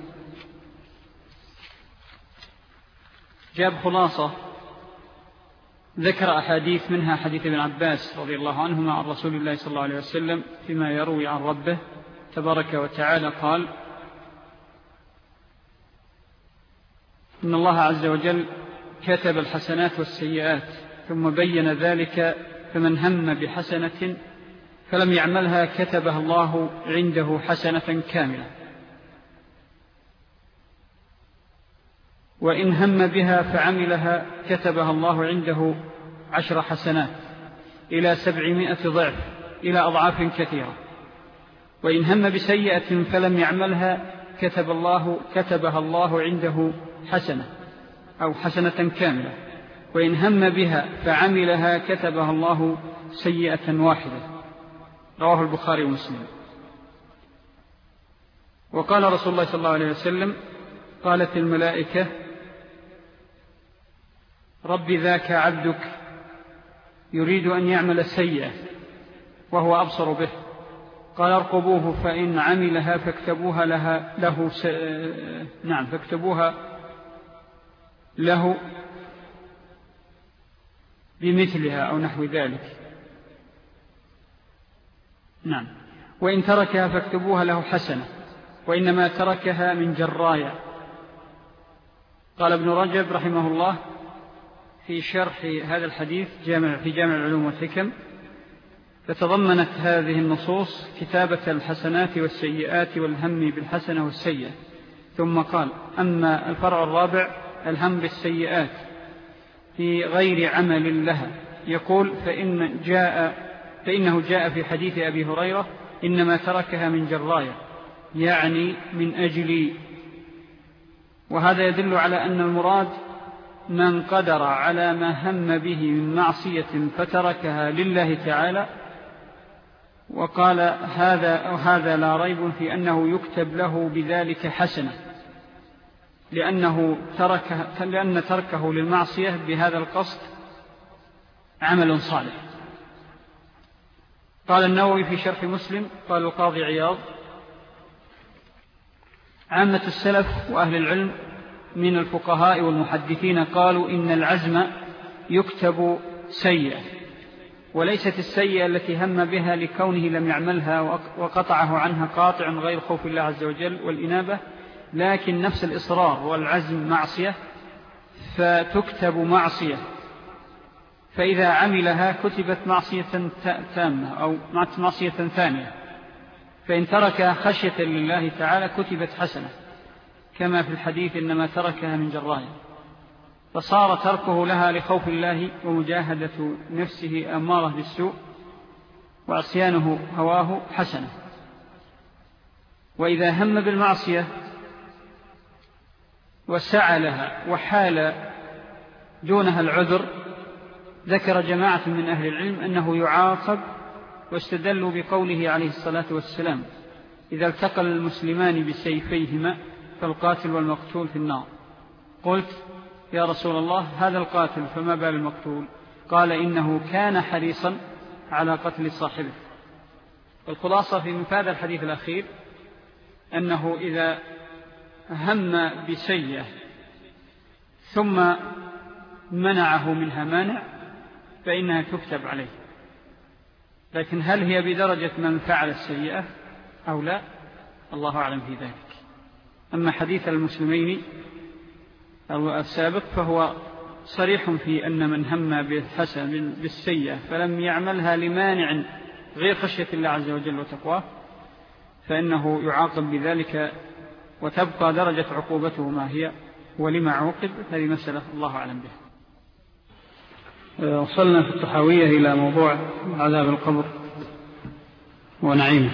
جاب خلاصة، ذكر أحاديث منها حديث ابن عباس رضي الله عنهما عن رسول الله صلى الله عليه وسلم فيما يروي عن ربه تبارك وتعالى قال: إن الله عز وجل كتب الحسنات والسيئات ثم بين ذلك، فمن هم بحسنة فلم يعملها كتبها الله عنده حسنة كاملة، وإن هم بها فعملها كتبها الله عنده عشر حسنات إلى سبعمائة ضعف إلى أضعاف كثيرة، وإن هم بسيئة فلم يعملها كتب الله كتبها الله عنده حسنة أو حسنة كاملة، وإن هم بها فعملها كتبها الله سيئة واحدة. رواه البخاري ومسلم. وقال رسول الله صلى الله عليه وسلم: قالت الملائكة: رب ذاك عبدك يريد أن يعمل سيئة وهو أبصر به، قال: ارقبوه فإن عملها فاكتبوها لها له س... نعم فاكتبوها له بمثلها أو نحو ذلك. نعم. وإن تركها فاكتبوها له حسنة، وإنما تركها من جرايا. قال ابن رجب رحمه الله في شرح هذا الحديث جامع في جامع العلوم والحكم: فتضمنت هذه النصوص كتابة الحسنات والسيئات والهم بالحسنة والسيئة. ثم قال: أما الفرع الرابع الهم بالسيئات في غير عمل لها، يقول: فإن جاء فإنه جاء في حديث أبي هريرة: إنما تركها من جرايا، يعني من أجلي. وهذا يدل على أن المراد من قدر على ما هم به من معصية فتركها لله تعالى. وقال: هذا هذا لا ريب في أنه يكتب له بذلك حسنة، لأنه ترك لأن تركه للمعصية بهذا القصد عمل صالح. قال النووي في شرح مسلم: قال القاضي عياض: عامة السلف وأهل العلم من الفقهاء والمحدثين قالوا إن العزم يكتب سيئة، وليست السيئة التي هم بها لكونه لم يعملها وقطعه عنها قاطع غير خوف الله عز وجل والإنابة، لكن نفس الإصرار والعزم معصية فتكتب معصية، فإذا عملها كتبت معصية تامة أو معصية ثانية، فإن تركها خشية لله تعالى كتبت حسنة، كما في الحديث: إنما تركها من جرايا. فصار تركه لها لخوف الله ومجاهدة نفسه أمارة بالسوء وعصيانه هواه حسنة. وإذا هم بالمعصية وسعى لها وحال دونها العذر، ذكر جماعة من أهل العلم أنه يعاقب، واستدلوا بقوله عليه الصلاة والسلام: إذا التقى المسلمان بسيفيهما فالقاتل والمقتول في النار. قلت: يا رسول الله، هذا القاتل فما بال المقتول؟ قال: إنه كان حريصا على قتل صاحبه. الخلاصة في مفاد الحديث الأخير أنه إذا هم بسيئة ثم منعه منها مانع فإنها تكتب عليه، لكن هل هي بدرجة من فعل السيئة أو لا؟ الله أعلم في ذلك. أما حديث المسلمين السابق فهو صريح في أن من هم بالحسن بالسيئة فلم يعملها لمانع غير خشية الله عز وجل وتقواه فإنه يعاقب بذلك، وتبقى درجة عقوبته ما هي، ولما عوقب هذه مسألة الله أعلم بها. وصلنا في الطحاوية إلى موضوع عذاب القبر ونعيمه،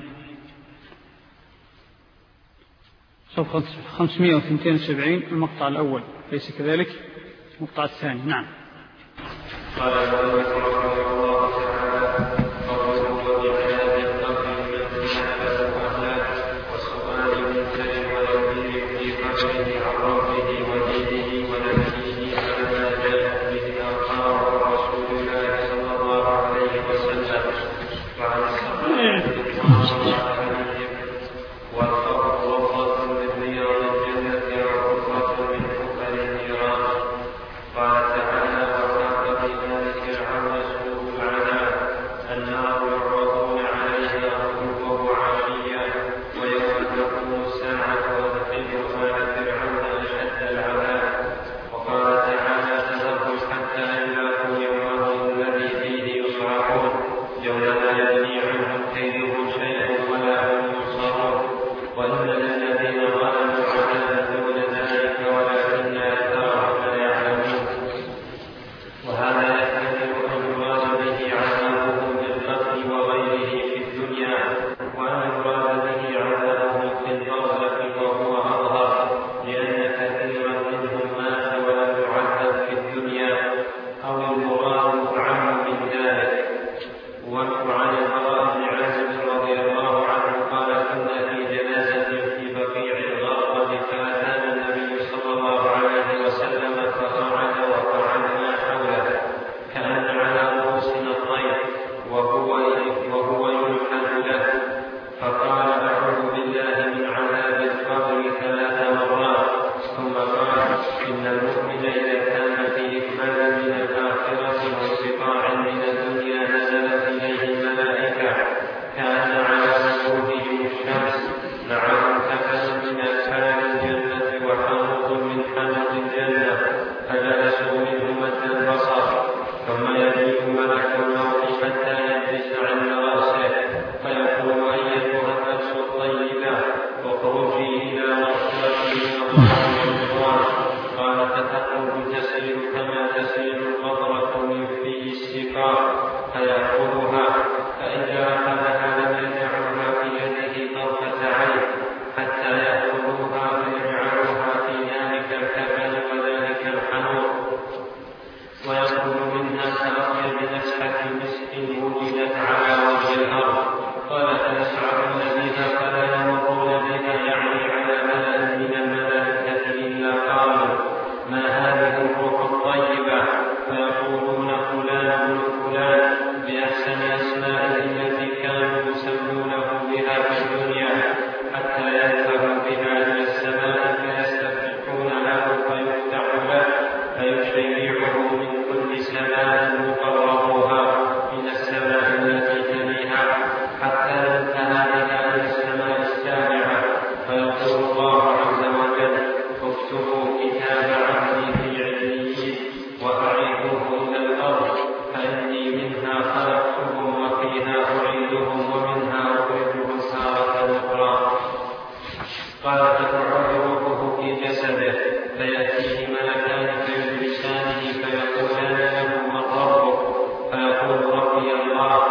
صفحة خمسمائة واثنين وسبعين المقطع الأول، ليس كذلك المقطع الثاني. نعم. قال المؤلف رحمه الله تعالى: قوله وبعذاب القبر من نفس وأهله والسؤال منكر ويقين في قبره عن ربه ودينه ونبيه على ما جاءت به أخبار رسول الله صلى الله عليه وسلم وعن الصحابة رضوان الله عليهم، والقبر روضة من رياض الجنة وحفرة من حفر النيران. قال تعالى: وحاق بذلك العمل سوء العذاب، النار يعرضون عليها غدوا وعشيا ويوم تقوم الساعة وادخلوا آل فرعون أشد العذاب. وقال تعالى: تذرهم حتى يلاقوا يومهم الذي فيه يصرعون، يوم لا يغني عنهم كيدهم شيئا ولا هم ينصرون. وإن للذين ظلموا عذابا دون ذلك ولكن أكثرهم لا يعلمون. وهذا يحتمل أن يراد به عذابهم بالقتل وغيره في الدنيا، وأن يراد به عذابهم في البرزخ وهو أظهر، لأن كثيرا منهم مات ولم يعذب في الدنيا، أو المراد أعم من ذلك. وعن البراء بن عازب رضي الله عنه قال: كنا في جنازة في بقيع الغرقد، فأتانا النبي صلى الله عليه وسلم فقعد وقعدنا حوله كأن على رؤوسنا الطير وهو وهو يلحد له، فقال: أعوذ بالله من عذاب القبر ثلاث مرات، ثم قال: إن المؤمن إذا كان في إكمال من الآخرة وانقطاع من الدنيا نزلت إليه الملائكة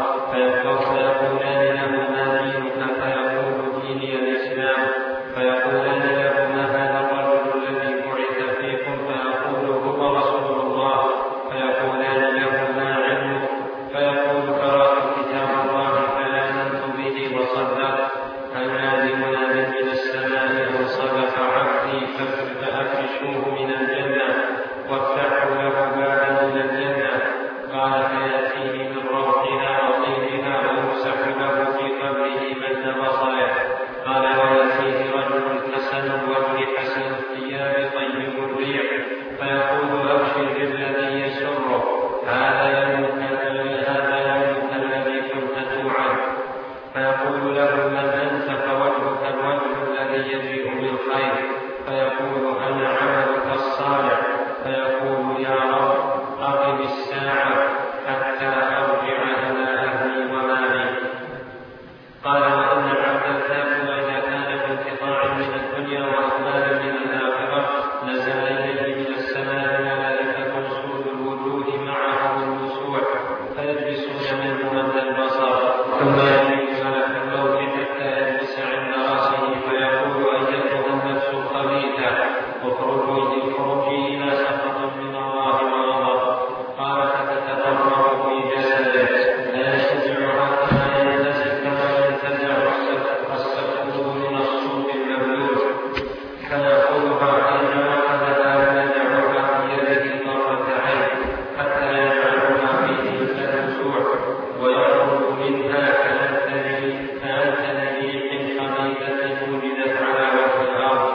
فيقولان له ما دينك فيقول ديني الإسلام فيقولان له ما هذا الرجل الذي بعث فيكم فيقول هو رسول الله فيقولان له ما علمك فيقول قرأت كتاب الله فآمنت به وصدقت هل نادي مناد من السماء أو صدق عبدي فأفرشوه من الجنة وافتحوا له بابا من الجنة قال فيأتيه من روحها وطيبها ويمسح له في قبره مد بصره قال ويأتيه رجل حسن الوجه حسن الثياب طيب الريح فيقول أبشر بالذي يسره هذا يومك هذا يومك الذي كنت توعد فيقول له من أنت فوجهك الوجه الذي يجيء بالخير فيقول أنا عملك الصالح فيقول يا رب أقم الساعة حتى أرجع إلى أهلي ومالي قال وإن العبد الكافر إذا كان في انقطاع من الدنيا وإقبال من الآخرة نزل إليه من السماء ملائكة سود الوجوه معهم النسوع فيجلسون منه مد البصر ثم يجلس ملك الموت حتى يجلس عند رأسه فيقول أيتها النفس الخبيثة اخرجي اخرجي إلى سخط من الله وغضب قال فتتضرع في جسده لا ينتزع حتى ينتزع كما ينتزع السكون من الصوت المملوك فيقولها إنما هذا يدعوها في يده طرفة عين حتى يجعلها في تلك النزوع ويخرج منها كأنتن ريح خبيثة وجدت على وجه الأرض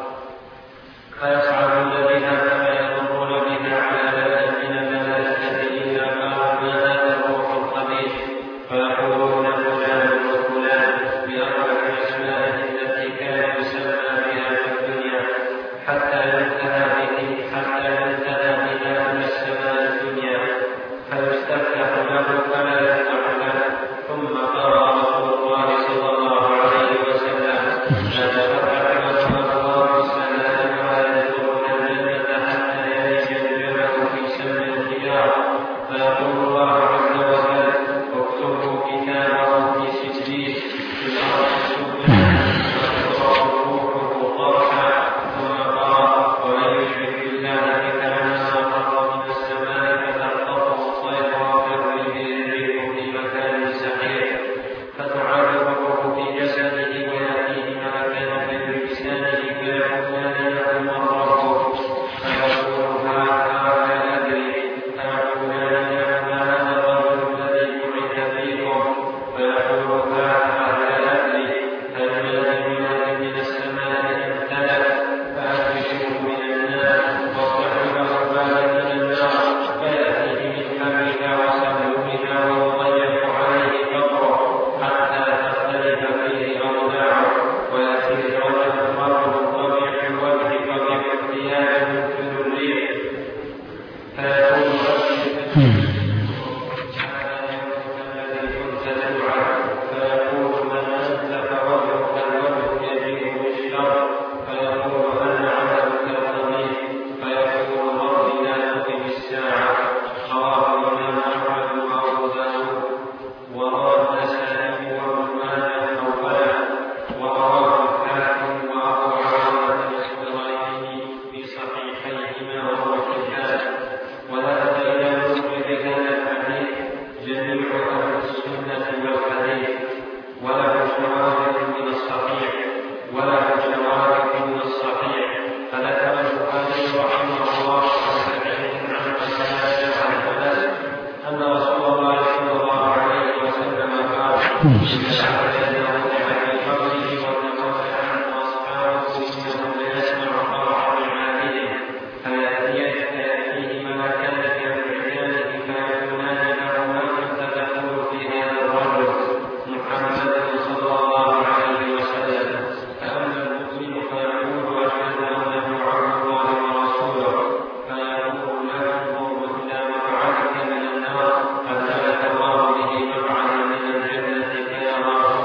فيصعد الذين كما يمرون بها على ملأ من الملائكة إلا قالوا ما هذا الروح الخبيث فيقولون فلان وفلان بأربع أسماء التي كان يسمى بها في الدنيا حتى ينتهى به حتى ينتهى بها إلى السماء الدنيا فيستفتح له فلا يفتح له ثم قرأ رسول الله صلى الله عليه وسلم لا تفتح له أبواب السماء ولا يدخلون الجنة حتى يلج الجمل في سم الخيار فيقول الله عز وجل اكتبوا كتابه في سجين في الأرض السفلى ويقرأ روحه طرحا ثم قرأ ومن يشرك بالله فكأنما خر من السماء فتخطفه الطير وتهوي به الريح في مكان سحيق فتعاد روحه في جسده ويأتيه ملكان في لسانه فيقولان له من ربك فيقول هذا أدري فيقولان له ما هذا الرجل الذي بعث فيكم فيقول هذا أدري فينادي مناد من السماء امتلأ فأفرشوه من النار وافتحوا له بابا من النار فيأتيه من حمها وسمومها ويضيق عليه قبره حتى تختلف فيه أضلاعه ويأتيه رجل رجل طبيع الوجه طبيع الثياب مثل الريح فيقول الذي كنت تدعى فيقول من أنت فوجهك الوجه يجيء بالشر فيقول أنا عملك الخبيث فيقول رب لا تقم الساعة رواه الإمام أحمد وأبو داود ورواه النسائي وابن ماجه أولا ورواه الحاكم وأبو عوانة الإسرائيلي في صحيحيهما وهو كتاب وذهب إلى مخرج هذا الحديث جميع أهل السنة والحديث وله شواهد من الصحيح وله شواهد من الصحيح فذكر البخاري رحمه الله عن سعيد عن قتادة عن أنس أن رسول الله صلى الله عليه وسلم قال إن العبد إذا وضع في قبره وتوفى عنه أصحابه إنه ليسمع قرع نعالهم فيأتيه ملكان كالرجال فيقولان له ما كنت تقول في هذا الرجل محمد صلى الله عليه وسلم فأما المؤمن فيقول أشهد أنه عبد الله ورسوله فيقول له انظر إلى مقعدك من النار أبدلك الله به مقعدا من الجنة فيراه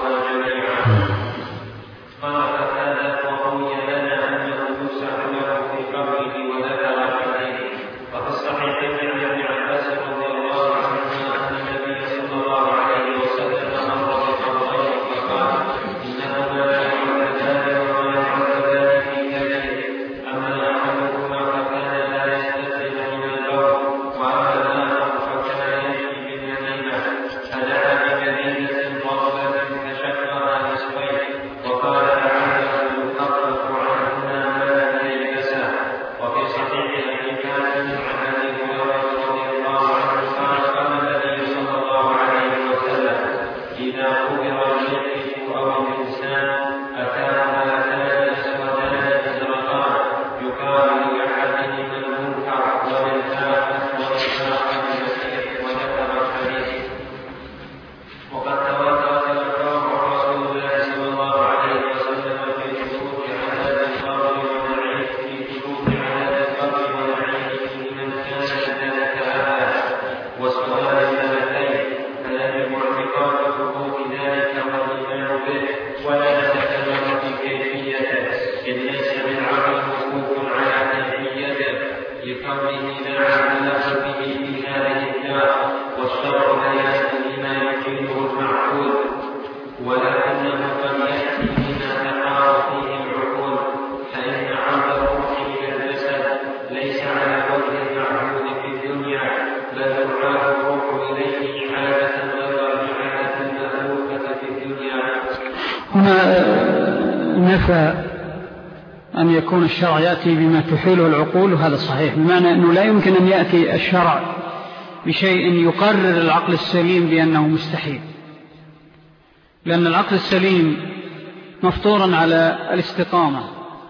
مائدة ضربة فشقها نصفين وقال لعله يخفف عنهما ما يلبسا. وفي صحيح أبي حاتم عن أبي هريرة رضي الله عنه قال قال النبي صلى الله عليه وسلم إذا قبر الميت أو الإنسان أتاها ثلاث أسودان أزرقان يقال لأحدهما المنكر والإنفاق والإنفاق المسيح وذكر الحديث. وقد تواترت الأخبار عن رسول الله صلى الله عليه وسلم في ثبوت عذاب القبر ونعيم في ثبوت عذاب القبر ونعيم لمن كان ذلك أبدا والسؤال سنتين فيجب اعتقاد ثبوت ذلك والإيمان به ولا نتكلم في كيفيته إذ ليس بالعقل وقوف على كيفيته لكونه لا علاقة به في هذه الدار والشرع بيان لما يمكنه المعقول ولكنه قد يأتي بما تحار فيه العقول فإن عود الروح إلى الجسد ليس على وجه المعهود في الدنيا بل تعاد الروح إليه إعادة غير الإعادة المألوفة في الدنيا. هنا نفى أن يكون الشرع يأتي بما تحيله العقول وهذا صحيح، بمعنى أنه لا يمكن أن يأتي الشرع بشيء يقرر العقل السليم بأنه مستحيل، لأن العقل السليم مفطورا على الاستقامة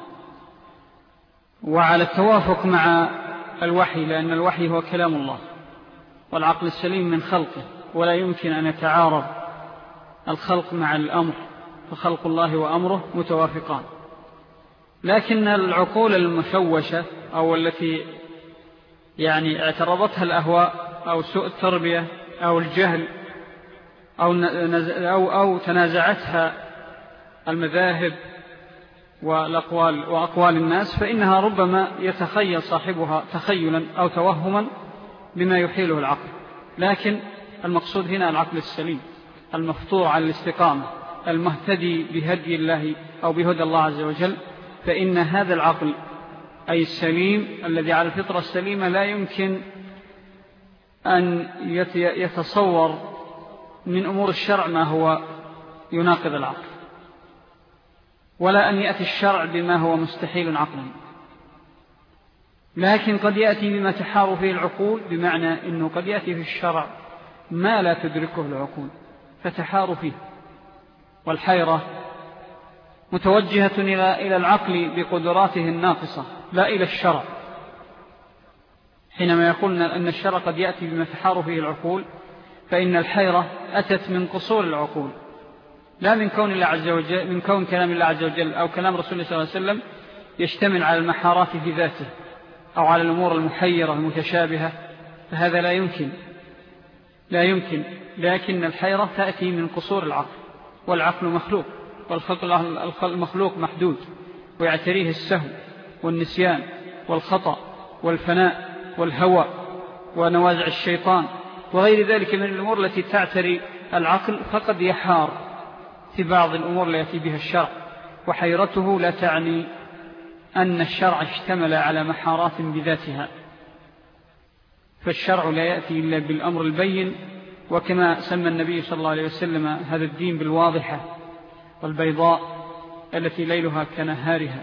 وعلى التوافق مع الوحي، لأن الوحي هو كلام الله والعقل السليم من خلقه، ولا يمكن أن يتعارض الخلق مع الأمر، فخلق الله وأمره متوافقان. لكن العقول المشوشة أو التي يعني اعترضتها الأهواء أو سوء التربية أو الجهل أو, أو, أو تنازعتها المذاهب والأقوال وأقوال الناس، فإنها ربما يتخيل صاحبها تخيلا أو توهما بما يحيله العقل. لكن المقصود هنا العقل السليم المفطور على الاستقامة المهتدي بهدي الله أو بهدى الله عز وجل، فإن هذا العقل أي السليم الذي على الفطرة السليمة لا يمكن أن يتصور من أمور الشرع ما هو يناقض العقل، ولا أن يأتي الشرع بما هو مستحيل عقلا. لكن قد يأتي بما تحار فيه العقول، بمعنى أنه قد يأتي في الشرع ما لا تدركه العقول فتحار فيه، والحيرة متوجهة إلى العقل بقدراته الناقصة لا إلى الشرع. حينما يقولنا أن الشرع قد يأتي بما تحار فيه العقول، فإن الحيرة أتت من قصور العقول، لا من كون الله عز وجل، من كون كلام الله عز وجل أو كلام رسول الله صلى الله عليه وسلم يشتمل على المحارات في ذاته أو على الأمور المحيرة المتشابهة، فهذا لا يمكن لا يمكن لكن الحيرة تأتي من قصور العقل، والعقل مخلوق، والخلق المخلوق محدود، ويعتريه السهو والنسيان والخطأ والفناء والهوى ونوازع الشيطان وغير ذلك من الأمور التي تعتري العقل، فقد يحار في بعض الأمور التي يأتي بها الشرع. وحيرته لا تعني أن الشرع اشتمل على محارات بذاتها، فالشرع لا يأتي إلا بالأمر البين، وكما سمى النبي صلى الله عليه وسلم هذا الدين بالواضحة والبيضاء التي ليلها كنهارها.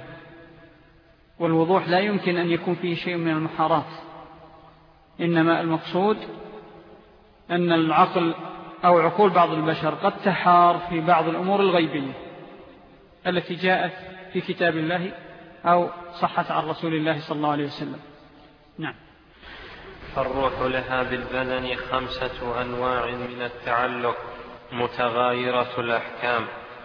والوضوح لا يمكن أن يكون فيه شيء من المحارات، إنما المقصود أن العقل أو عقول بعض البشر قد تحار في بعض الأمور الغيبية التي جاءت في كتاب الله أو صحت عن رسول الله صلى الله عليه وسلم. نعم. فالروح لها بالبدن خمسة أنواع من التعلق متغايرة الأحكام.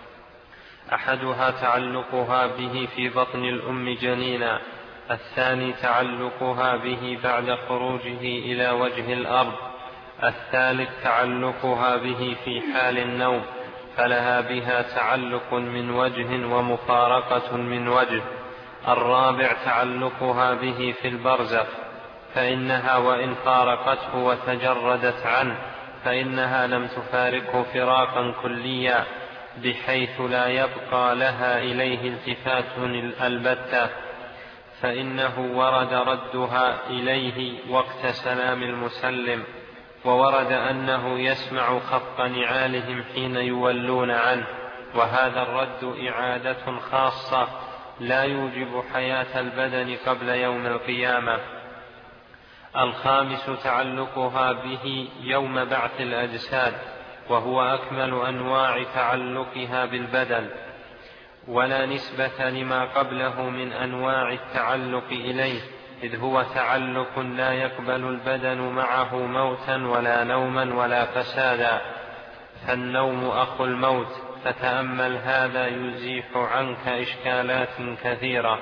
أحدها تعلقها به في بطن الأم جنينا، الثاني تعلقها به بعد خروجه إلى وجه الأرض، الثالث تعلقها به في حال النوم، فلها بها تعلق من وجه ومفارقة من وجه، الرابع تعلقها به في البرزخ، فإنها وإن فارقته وتجردت عنه فإنها لم تفارقه فراقا كليا بحيث لا يبقى لها إليه التفات البتة، فإنه ورد ردها إليه وقت سلام المسلم، وورد أنه يسمع خط نعالهم حين يولون عنه، وهذا الرد إعادة خاصة لا يوجب حياة البدن قبل يوم القيامة. الخامس تعلقها به يوم بعث الأجساد، وهو أكمل أنواع تعلقها بالبدن، ولا نسبة لما قبله من أنواع التعلق إليه، إذ هو تعلق لا يقبل البدن معه موتا ولا نوما ولا فسادا، فالنوم أخو الموت، فتأمل هذا يزيح عنك إشكالات كثيرة.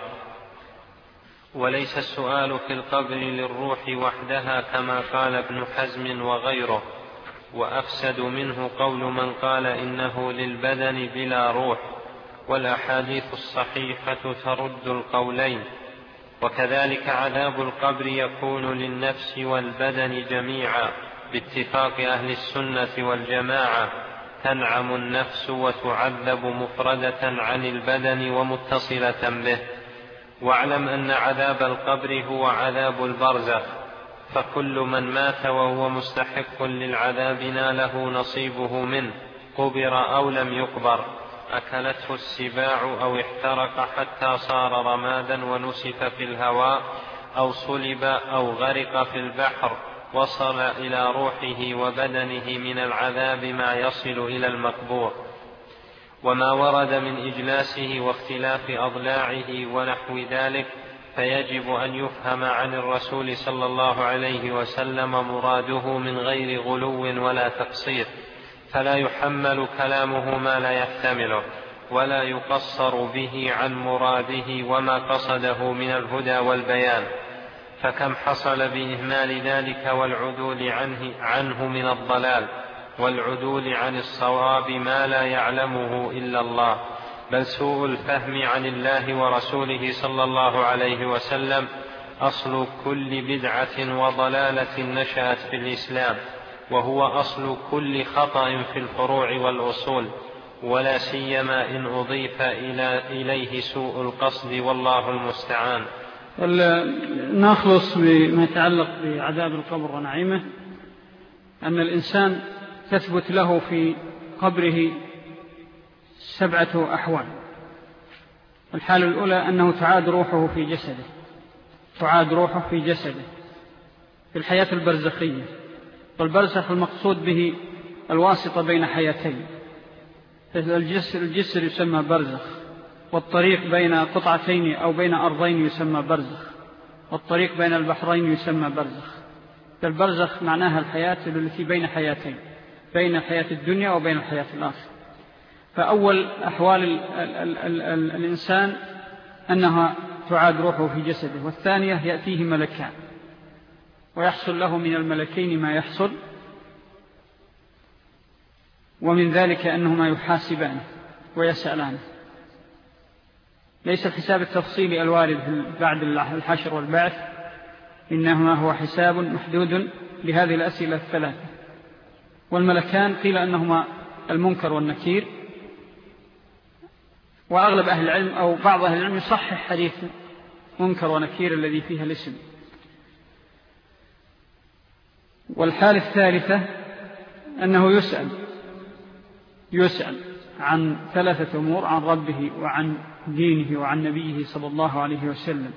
وليس السؤال في القبر للروح وحدها كما قال ابن حزم وغيره، وأفسد منه قول من قال إنه للبدن بلا روح، والأحاديث الصحيحة ترد القولين. وكذلك عذاب القبر يكون للنفس والبدن جميعا باتفاق أهل السنة والجماعة، تنعم النفس وتعذب مفردة عن البدن ومتصلة به. واعلم أن عذاب القبر هو عذاب البرزخ، فكل من مات وهو مستحق للعذاب ناله نصيبه منه، قبر أو لم يقبر، أكلته السباع أو احترق حتى صار رمادا ونسف في الهواء، أو صلب أو غرق في البحر، وصل إلى روحه وبدنه من العذاب ما يصل إلى المقبور. وما ورد من إجلاسه واختلاف أضلاعه ونحو ذلك فيجب أن يفهم عن الرسول صلى الله عليه وسلم مراده من غير غلو ولا تقصير، فلا يحمل كلامه ما لا يحتمله، ولا يقصر به عن مراده وما قصده من الهدى والبيان. فكم حصل بإهمال ذلك والعدول عنه, عنه من الضلال، والعدول عن الصواب ما لا يعلمه إلا الله، بل سوء الفهم عن الله ورسوله صلى الله عليه وسلم أصل كل بدعة وضلالة نشأت في الإسلام، وهو أصل كل خطأ في الفروع والأصول، ولا سيما إن أضيف إلى إليه سوء القصد، والله المستعان. نخلص بما يتعلق بعذاب القبر ونعيمه، أن الإنسان تثبت له في قبره سبعة أحوال. الحالة الأولى أنه تعاد روحه في جسده، تعاد روحه في جسده في الحياة البرزخية. والبرزخ المقصود به الواسطة بين حياتين، الجسر, الجسر يسمى برزخ، والطريق بين قطعتين أو بين أرضين يسمى برزخ، والطريق بين البحرين يسمى برزخ. البرزخ معناها الحياة التي بين حياتين، بين الحياة الدنيا وبين الحياة الآخرة. فأول أحوال ال ال ال ال الإنسان أنها تعاد روحه في جسده، والثانية يأتيه ملكان ويحصل له من الملكين ما يحصل، ومن ذلك أنهما يحاسبانه ويسألانه. ليس الحساب التفصيلي الوارد بعد الحشر والبعث، إنما هو حساب محدود لهذه الأسئلة الثلاثة. والملكان قيل أنهما المنكر والنكير، وأغلب أهل العلم أو بعض أهل العلم يصحح حديث منكر ونكير الذي فيها الاسم. والحالة الثالثة أنه يسأل يسأل عن ثلاثة أمور: عن ربه وعن دينه وعن نبيه صلى الله عليه وسلم.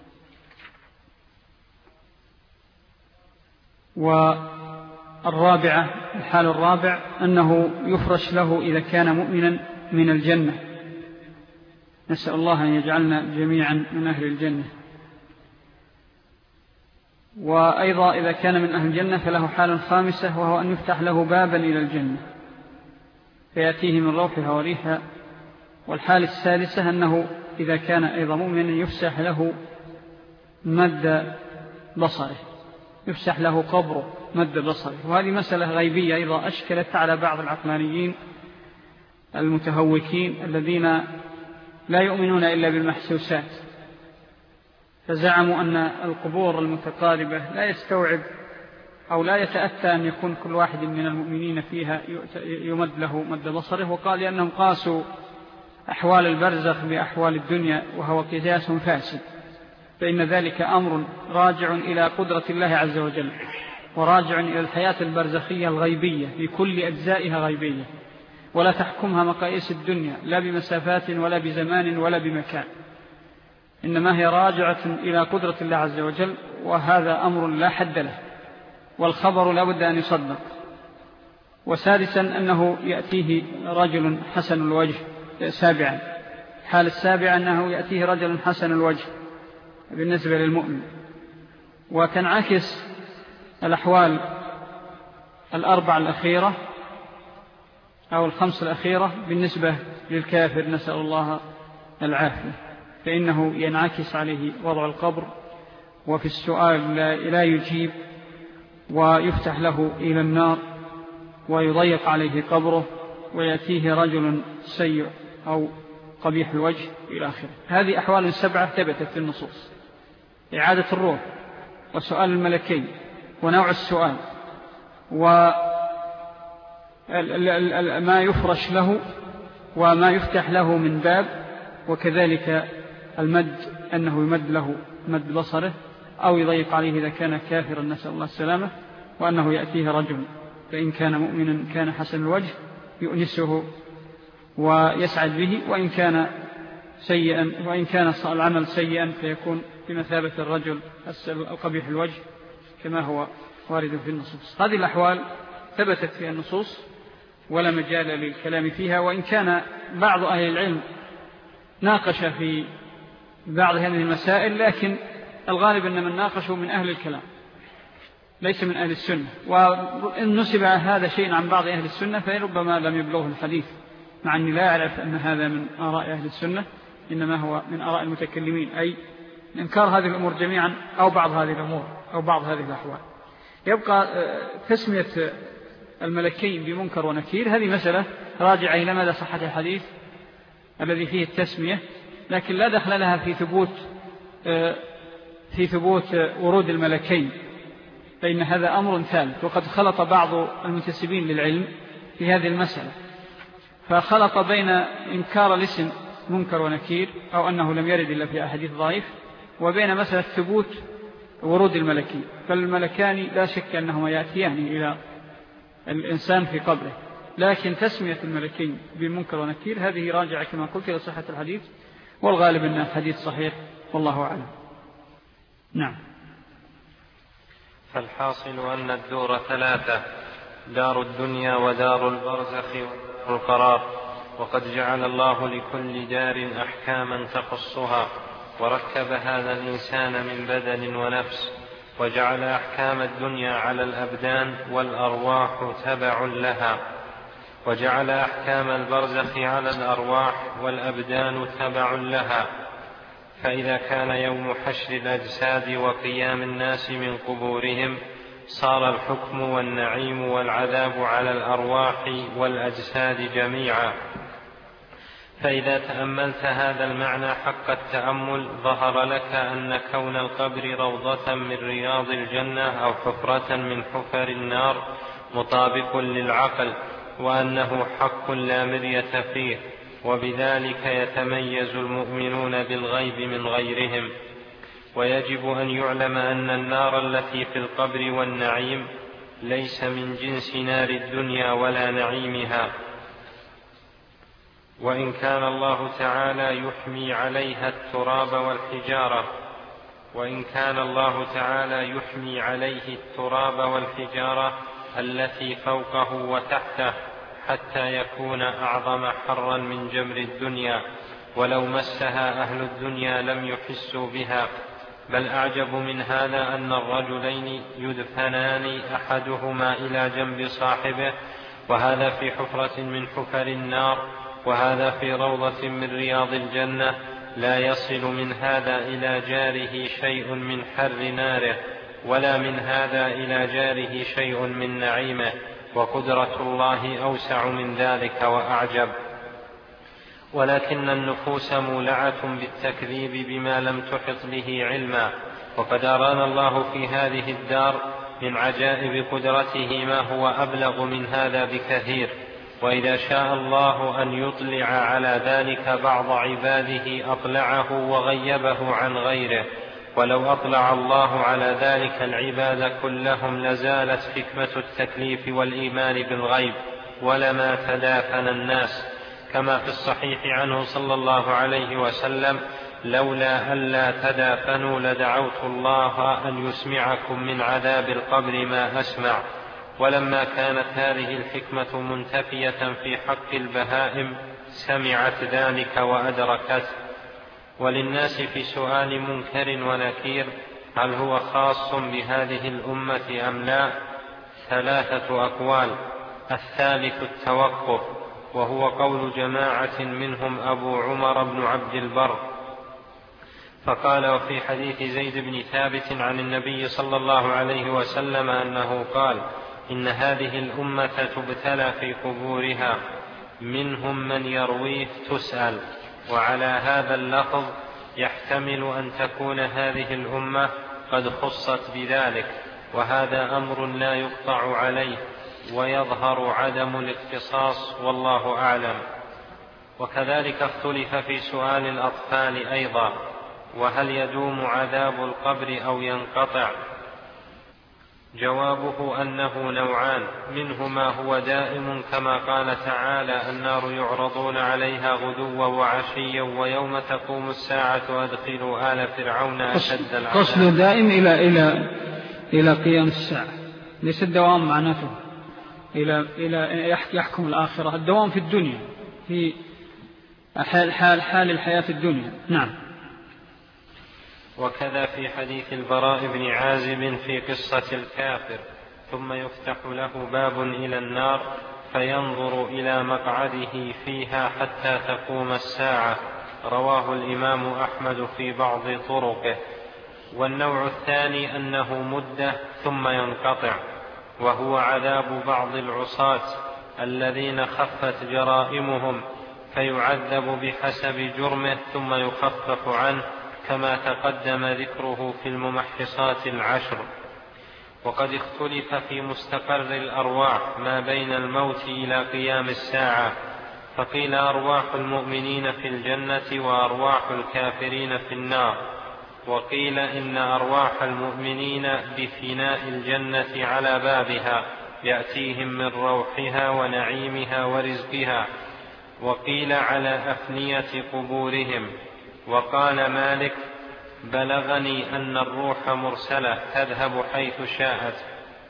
والرابعة الحال الرابع أنه يفرش له إذا كان مؤمنا من الجنة، نسأل الله أن يجعلنا جميعا من أهل الجنة. وأيضا إذا كان من أهل الجنة فله حال خامسة، وهو أن يفتح له بابا إلى الجنة فيأتيه من روحها وريحها. والحال السادسة أنه إذا كان أيضا مؤمنا يفسح له مد بصره، يفسح له قبره مد بصره. وهذه مسألة غيبية أيضا أشكلت على بعض العقلانيين المتهوكين الذين لا يؤمنون إلا بالمحسوسات، فزعموا أن القبور المتقاربة لا يستوعب أو لا يتأتى أن يكون كل واحد من المؤمنين فيها يمد له مد بصره. وقال لأنهم قاسوا أحوال البرزخ بأحوال الدنيا، وهو قياس فاسد، فإن ذلك أمر راجع إلى قدرة الله عز وجل، وراجع إلى الحياة البرزخية الغيبية بكل أجزائها غيبية، ولا تحكمها مقاييس الدنيا لا بمسافات ولا بزمان ولا بمكان، إنما هي راجعة إلى قدرة الله عز وجل، وهذا أمر لا حد له، والخبر لا بد أن يصدق. وسادسا أنه يأتيه رجل حسن الوجه سابعا، حال السابع أنه يأتيه رجل حسن الوجه بالنسبة للمؤمن، وتنعكس الأحوال الأربع الأخيرة أو الخمس الأخيرة بالنسبة للكافر، نسأل الله العافية، فإنه ينعكس عليه وضع القبر، وفي السؤال لا يجيب، ويفتح له إلى النار ويضيق عليه قبره، ويأتيه رجل سيء أو قبيح الوجه إلى آخره. هذه أحوال سبعة ثبتت في النصوص: إعادة الروح، وسؤال الملكين، ونوع السؤال، وما يفرش له وما يفتح له من باب، وكذلك المد أنه يمد له مد بصره أو يضيق عليه إذا كان كافرا، نسأل الله السلامة، وأنه يأتيه رجل فإن كان مؤمنا كان حسن الوجه يؤنسه ويسعد به، وإن كان سيئا وإن كان العمل سيئا فيكون بمثابة الرجل القبيح الوجه كما هو وارد في النصوص. هذه الأحوال ثبتت في النصوص ولا مجال للكلام فيها، وإن كان بعض أهل العلم ناقش في بعض هذه المسائل، لكن الغالب أن من ناقشوا من أهل الكلام ليس من أهل السنة، وإن نسب هذا شيء عن بعض أهل السنة فربما لم يبلغه الحديث، مع أني لا أعرف أن هذا من آراء أهل السنة، إنما هو من آراء المتكلمين، أي إنكار هذه الأمور جميعا أو بعض هذه الأمور أو بعض هذه الأحوال. يبقى تسمية الملكين بمنكر ونكير هذه مسألة راجعة إلى مدى صحة الحديث الذي فيه التسمية، لكن لا دخل لها في ثبوت في ثبوت ورود الملكين، فإن هذا أمر ثالث. وقد خلط بعض المنتسبين للعلم في هذه المسألة، فخلط بين إنكار الاسم منكر ونكير أو أنه لم يرد إلا في أحاديث ضعيف، وبين مسألة ثبوت ورود الملكين. فالملكان لا شك أنهما يأتيان إلى الإنسان في قبره، لكن تسمية الملكين بمنكر ونكير هذه راجعة كما قلت إلى صحة الحديث، والغالب أن الحديث صحيح والله أعلم. نعم. فالحاصل أن الدور ثلاثة: دار الدنيا ودار البرزخ ودار القرار، وقد جعل الله لكل دار أحكاما تخصها، وركب هذا الإنسان من بدن ونفس، وجعل أحكام الدنيا على الأبدان والأرواح تبع لها، وجعل أحكام البرزخ على الأرواح والأبدان تبع لها. فإذا كان يوم حشر الأجساد وقيام الناس من قبورهم صار الحكم والنعيم والعذاب على الأرواح والأجساد جميعا. فإذا تأملت هذا المعنى حق التأمل ظهر لك أن كون القبر روضة من رياض الجنة أو حفرة من حفر النار مطابق للعقل، وأنه حق لا مرية فيه، وبذلك يتميز المؤمنون بالغيب من غيرهم. ويجب أن يعلم أن النار التي في القبر والنعيم ليس من جنس نار الدنيا ولا نعيمها، وإن كان الله تعالى يحمي عليها التراب والحجارة وإن كان الله تعالى يحمي عليه التراب والحجارة التي فوقه وتحته حتى يكون أعظم حرا من جمر الدنيا، ولو مسها أهل الدنيا لم يحسوا بها. بل أعجب من هذا أن الرجلين يدفنان أحدهما إلى جنب صاحبه، وهذا في حفرة من حفر النار، وهذا في روضة من رياض الجنة، لا يصل من هذا إلى جاره شيء من حر ناره، ولا من هذا إلى جاره شيء من نعيمه، وقدرة الله أوسع من ذلك وأعجب. ولكن النفوس مولعة بالتكذيب بما لم تحط به علما، وقد أرانا الله في هذه الدار من عجائب قدرته ما هو أبلغ من هذا بكثير. وإذا شاء الله أن يطلع على ذلك بعض عباده أطلعه وغيبه عن غيره، ولو أطلع الله على ذلك العباد كلهم لزالت حكمة التكليف والإيمان بالغيب ولما تدافن الناس، كما في الصحيح عنه صلى الله عليه وسلم: لولا ألا تدافنوا لدعوت الله أن يسمعكم من عذاب القبر ما أسمع. ولما كانت هذه الحكمة منتفية في حق البهائم سمعت ذلك وأدركته. وللناس في سؤال منكر ونكير هل هو خاص بهذه الأمة أم لا ثلاثة أقوال. الثالث التوقف، وهو قول جماعة منهم أبو عمر بن عبد البر، فقال: وفي حديث زيد بن ثابت عن النبي صلى الله عليه وسلم أنه قال: إن هذه الأمة تبتلى في قبورها، منهم من يرويه تسأل. وعلى هذا اللفظ يحتمل أن تكون هذه الأمة قد خصت بذلك، وهذا أمر لا يقطع عليه، ويظهر عدم الاختصاص والله أعلم. وكذلك اختلف في سؤال الأطفال أيضا، وهل يدوم عذاب القبر أو ينقطع؟ جوابه أنه نوعان، منه ما هو دائم كما قال تعالى: النار يعرضون عليها غدوا وعشيا ويوم تقوم الساعة أدخلوا آل فرعون أشد العذاب. قصد دائم إلى, إلى, إلى قيام الساعة، ليس الدوام معناته إلى, إلى يحكم الآخرة، الدوام في الدنيا، في حال, حال, حال الحياة في الدنيا. نعم. وكذا في حديث البراء بن عازب في قصة الكافر: ثم يفتح له باب إلى النار فينظر إلى مقعده فيها حتى تقوم الساعة. رواه الإمام أحمد في بعض طرقه. والنوع الثاني أنه مدة ثم ينقطع، وهو عذاب بعض العصاة الذين خفت جرائمهم، فيعذب بحسب جرمه ثم يخفف عنه، كما تقدم ذكره في الممحصات العشر. وقد اختلف في مستقر الأرواح ما بين الموت إلى قيام الساعة، فقيل أرواح المؤمنين في الجنة وأرواح الكافرين في النار، وقيل إن أرواح المؤمنين بفناء الجنة على بابها يأتيهم من روحها ونعيمها ورزقها، وقيل على أفنية قبورهم. وقال مالك: بلغني أن الروح مرسلة تذهب حيث شاءت.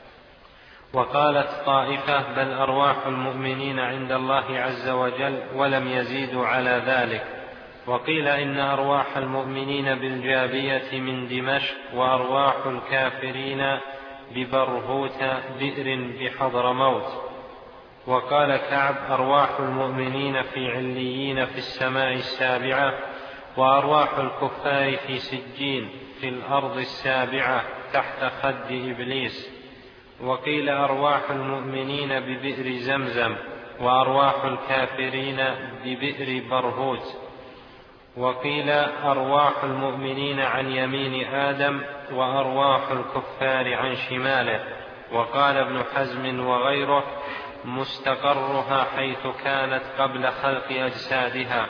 وقالت طائفة: بل أرواح المؤمنين عند الله عز وجل ولم يزيدوا على ذلك. وقيل إن أرواح المؤمنين بالجابية من دمشق، وأرواح الكافرين ببرهوت بئر بحضرموت. وقال كعب: أرواح المؤمنين في عليين في السماء السابعة، وأرواح الكفار في سجين في الأرض السابعة تحت خد إبليس. وقيل أرواح المؤمنين ببئر زمزم، وأرواح الكافرين ببئر برهوت. وقيل أرواح المؤمنين عن يمين آدم، وأرواح الكفار عن شماله. وقال ابن حزم وغيره: مستقرها حيث كانت قبل خلق أجسادها.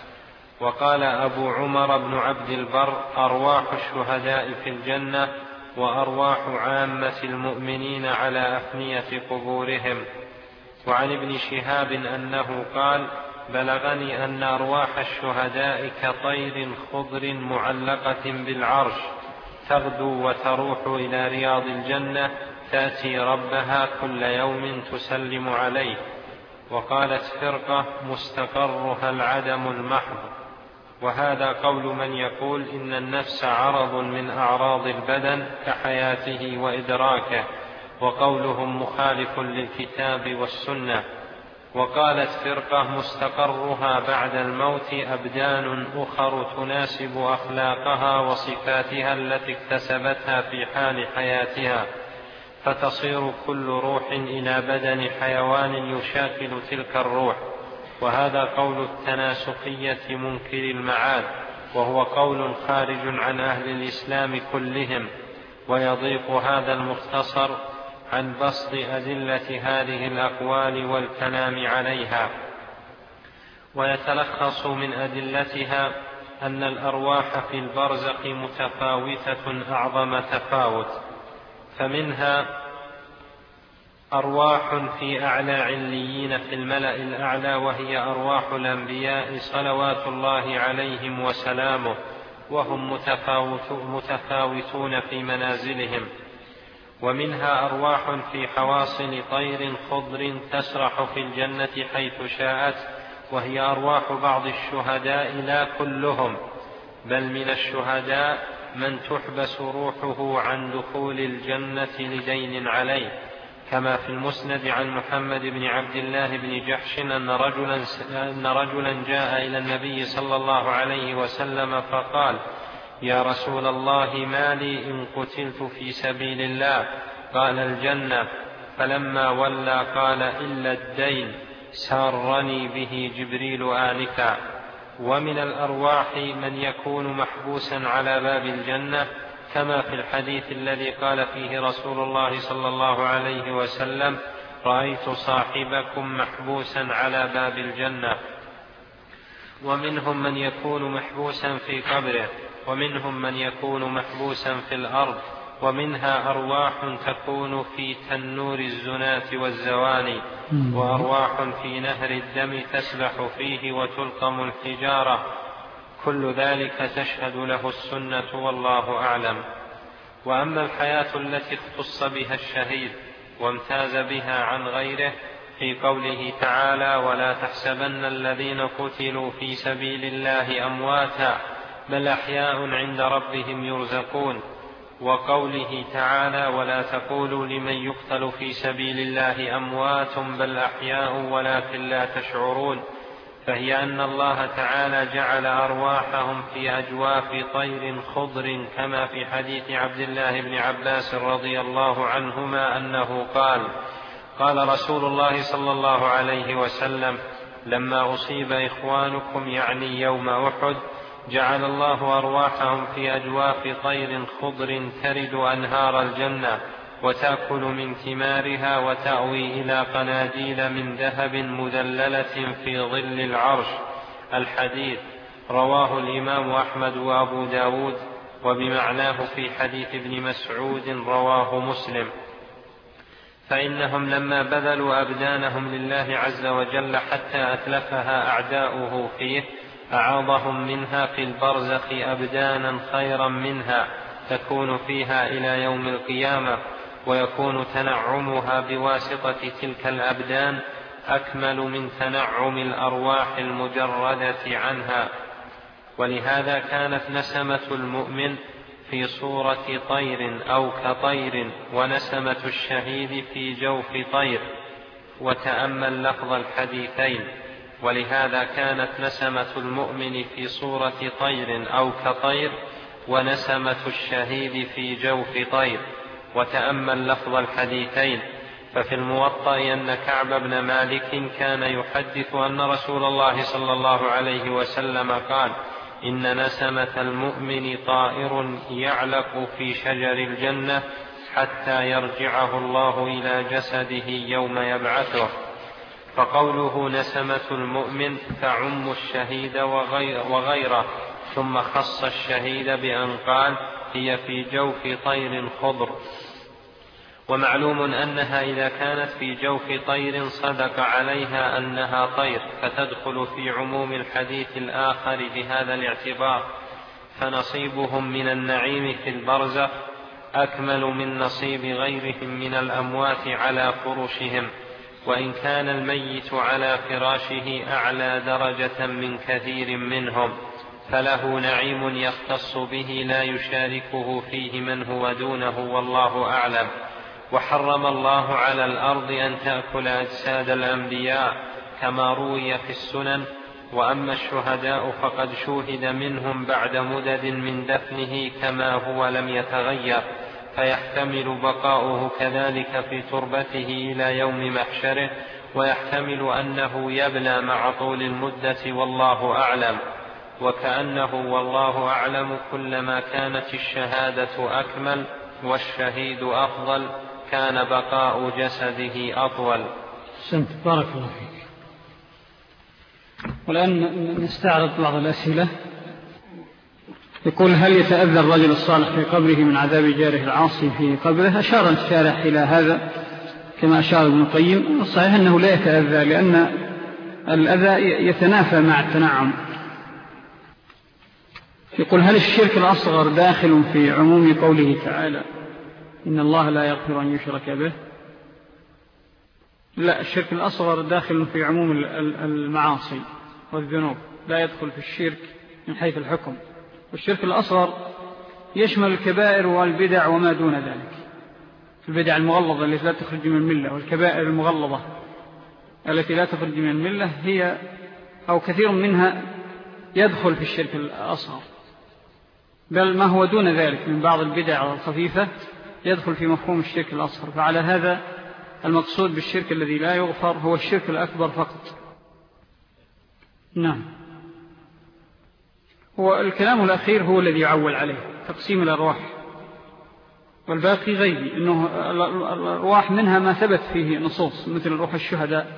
وقال أبو عمر بن عبد البر: أرواح الشهداء في الجنة، وأرواح عامة المؤمنين على أفنية قبورهم. وعن ابن شهاب أنه قال: بلغني أن أرواح الشهداء كطير خضر معلقة بالعرش، تغدو وتروح إلى رياض الجنة، تأتي ربها كل يوم تسلم عليه. وقالت فرقة: مستقرها العدم المحض. وهذا قول من يقول إن النفس عرض من أعراض البدن كحياته وإدراكه، وقولهم مخالف للكتاب والسنة. وقالت فرقة: مستقرها بعد الموت أبدان أخر تناسب أخلاقها وصفاتها التي اكتسبتها في حال حياتها، فتصير كل روح إلى بدن حيوان يشاكل تلك الروح. وهذا قول التناسقية منكر المعاد، وهو قول خارج عن أهل الإسلام كلهم. ويضيق هذا المختصر عن بسط أدلة هذه الأقوال والكلام عليها. ويتلخص من أدلتها أن الأرواح في البرزخ متفاوتة أعظم تفاوت، فمنها أرواح في أعلى عليين في الملأ الأعلى، وهي أرواح الأنبياء صلوات الله عليهم وسلامه، وهم متفاوتون في منازلهم. ومنها أرواح في حواصل طير خضر تسرح في الجنة حيث شاءت، وهي أرواح بعض الشهداء لا كلهم، بل من الشهداء من تحبس روحه عن دخول الجنة لدين عليه، كما في المسند عن محمد بن عبد الله بن جحش أن رجلا, أن رجلا جاء إلى النبي صلى الله عليه وسلم فقال: يا رسول الله، ما لي إن قتلت في سبيل الله؟ قال: الجنة. فلما ولى قال: إلا الدين، سارني به جبريل آنفا. ومن الأرواح من يكون محبوسا على باب الجنة، كما في الحديث الذي قال فيه رسول الله صلى الله عليه وسلم: رأيت صاحبكم محبوسا على باب الجنة. ومنهم من يكون محبوسا في قبره، ومنهم من يكون محبوسا في الأرض. ومنها أرواح تكون في تنور الزناة والزواني، وأرواح في نهر الدم تسبح فيه وتلقم الحجارة. كل ذلك تشهد له السنة والله أعلم. وأما الحياة التي اختص بها الشهيد وامتاز بها عن غيره في قوله تعالى: ولا تحسبن الذين قتلوا في سبيل الله أمواتا بل أحياء عند ربهم يرزقون، وقوله تعالى: ولا تقولوا لمن يقتل في سبيل الله أموات بل أحياء ولكن لا تشعرون، فهي أن الله تعالى جعل أرواحهم في أجواف طير خضر، كما في حديث عبد الله بن عباس رضي الله عنهما أنه قال: قال رسول الله صلى الله عليه وسلم: لما أصيب إخوانكم يعني يوم أحد جعل الله أرواحهم في أجواف طير خضر ترد أنهار الجنة وتأكل من ثمارها وتأوي إلى قناديل من ذهب مذللة في ظل العرش. الحديث رواه الإمام أحمد وأبو داود، وبمعناه في حديث ابن مسعود رواه مسلم. فإنهم لما بذلوا أبدانهم لله عز وجل حتى أتلفها أعداؤه فيه أعاضهم منها في البرزخ أبدانا خيرا منها تكون فيها إلى يوم القيامة، ويكون تنعمها بواسطة تلك الأبدان أكمل من تنعم الأرواح المجردة عنها. ولهذا كانت نسمة المؤمن في صورة طير أو كطير، ونسمة الشهيد في جوف طير. وتأمل لفظ الحديثين: ولهذا كانت نسمة المؤمن في صورة طير أو كطير، ونسمة الشهيد في جوف طير. وتأمل لفظ الحديثين: ففي الموطأ أن كعب بن مالك كان يحدث أن رسول الله صلى الله عليه وسلم قال: إن نسمة المؤمن طائر يعلق في شجر الجنة حتى يرجعه الله إلى جسده يوم يبعثه. فقوله نسمة المؤمن تعم الشهيد وغيره، ثم خص الشهيد بأن قال: هي في جوف طير خضر. ومعلوم أنها إذا كانت في جوف طير صدق عليها أنها طير، فتدخل في عموم الحديث الآخر بهذا الاعتبار. فنصيبهم من النعيم في البرزخ أكمل من نصيب غيرهم من الأموات على فرشهم، وإن كان الميت على فراشه أعلى درجة من كثير منهم، فله نعيم يختص به لا يشاركه فيه من هو دونه، والله أعلم. وحرم الله على الأرض أن تأكل أجساد الأنبياء كما روي في السنن. وأما الشهداء فقد شوهد منهم بعد مدد من دفنه كما هو لم يتغير، فيحتمل بقاؤه كذلك في تربته إلى يوم محشره، ويحتمل أنه يبلى مع طول المدة، والله أعلم. وكأنه والله أعلم كلما كانت الشهادة أكمل والشهيد أفضل كان بقاء جسده أطول. سنت بارك الله فيك. والآن نستعرض بعض الأسئلة يقول هل يتأذى الرجل الصالح في قبره من عذاب جاره العاصي في قبره؟ أشار الشارح إلى هذا كما أشار ابن القيم. الصحيح أنه لا يتأذى، لأن الأذى يتنافى مع التنعم. يقول هل الشرك الأصغر داخل في عموم قوله تعالى إن الله لا يغفر أن يشرك به؟ لا، الشرك الأصغر داخل في عموم المعاصي والذنوب، لا يدخل في الشرك من حيث الحكم. والشرك الأصغر يشمل الكبائر والبدع وما دون ذلك، البدع المغلظة التي لا تخرج من الملة والكبائر المغلظة التي لا تخرج من الملة هي أو كثير منها يدخل في الشرك الأصغر، بل ما هو دون ذلك من بعض البدع الخفيفة يدخل في مفهوم الشرك الأصغر. فعلى هذا المقصود بالشرك الذي لا يغفر هو الشرك الأكبر فقط. نعم. هو الكلام الأخير هو الذي يعول عليه تقسيم الأرواح، والباقي غيبي، إنه الأرواح منها ما ثبت فيه نصوص مثل روح الشهداء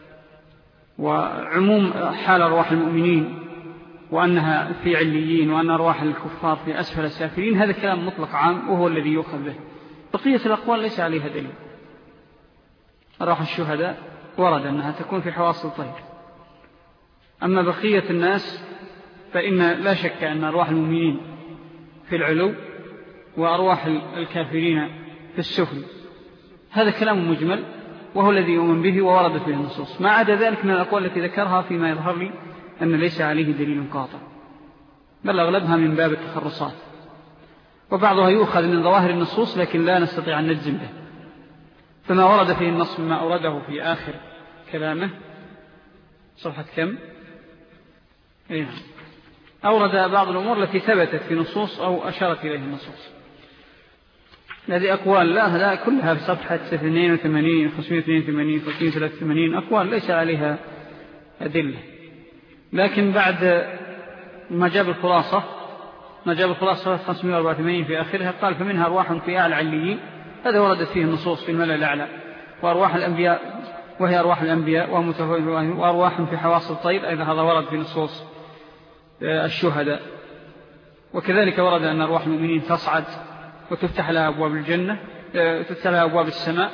وعموم حال أرواح المؤمنين وأنها في عليين وأن أرواح الكفار في أسفل السافلين. هذا كلام مطلق عام وهو الذي يؤخذ به. بقية الأقوال ليس عليها دليل. أرواح الشهداء ورد أنها تكون في حواصل الطير، أما بقية الناس فإن لا شك أن أرواح المؤمنين في العلو وأرواح الكافرين في السفل. هذا كلام مجمل وهو الذي يؤمن به وورد فيه النصوص. ما عدا ذلك من الأقوال التي ذكرها فيما يظهر لي أن ليس عليه دليل قاطع، بل أغلبها من باب التخرصات، وبعضها يؤخذ من ظواهر النصوص لكن لا نستطيع أن نجزم به. فما ورد فيه النص مما أورده في آخر كلامه صفحة كم إيه؟ أورد بعض الأمور التي ثبتت في نصوص أو أشارت إليه النصوص. هذه أقوال لا لا كلها في صفحة اثنين وثمانين خمسمائة واثنين وثمانين خمسمائة وثلاثة وثمانين أقوال ليس عليها أدلة. لكن بعد ما جاب الخلاصة ما جاب الخلاصة خمسمائة وأربعة وثمانين في آخرها قال فمنها أرواح في أعلى عليين، هذا وردت فيه النصوص في الملأ الأعلى، وأرواح الأنبياء وهي أرواح الأنبياء وأرواح في حواصل الطير، أيضا هذا ورد في نصوص الشهداء. وكذلك ورد أن أرواح المؤمنين تصعد وتفتح لها أبواب الجنة تفتح لها أبواب السماء،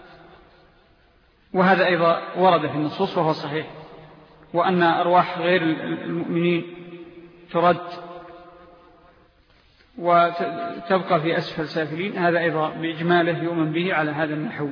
وهذا أيضا ورد في النصوص وهو صحيح. وأن أرواح غير المؤمنين ترد وتبقى في أسفل سافلين، هذا أيضا بإجماله يؤمن به على هذا النحو.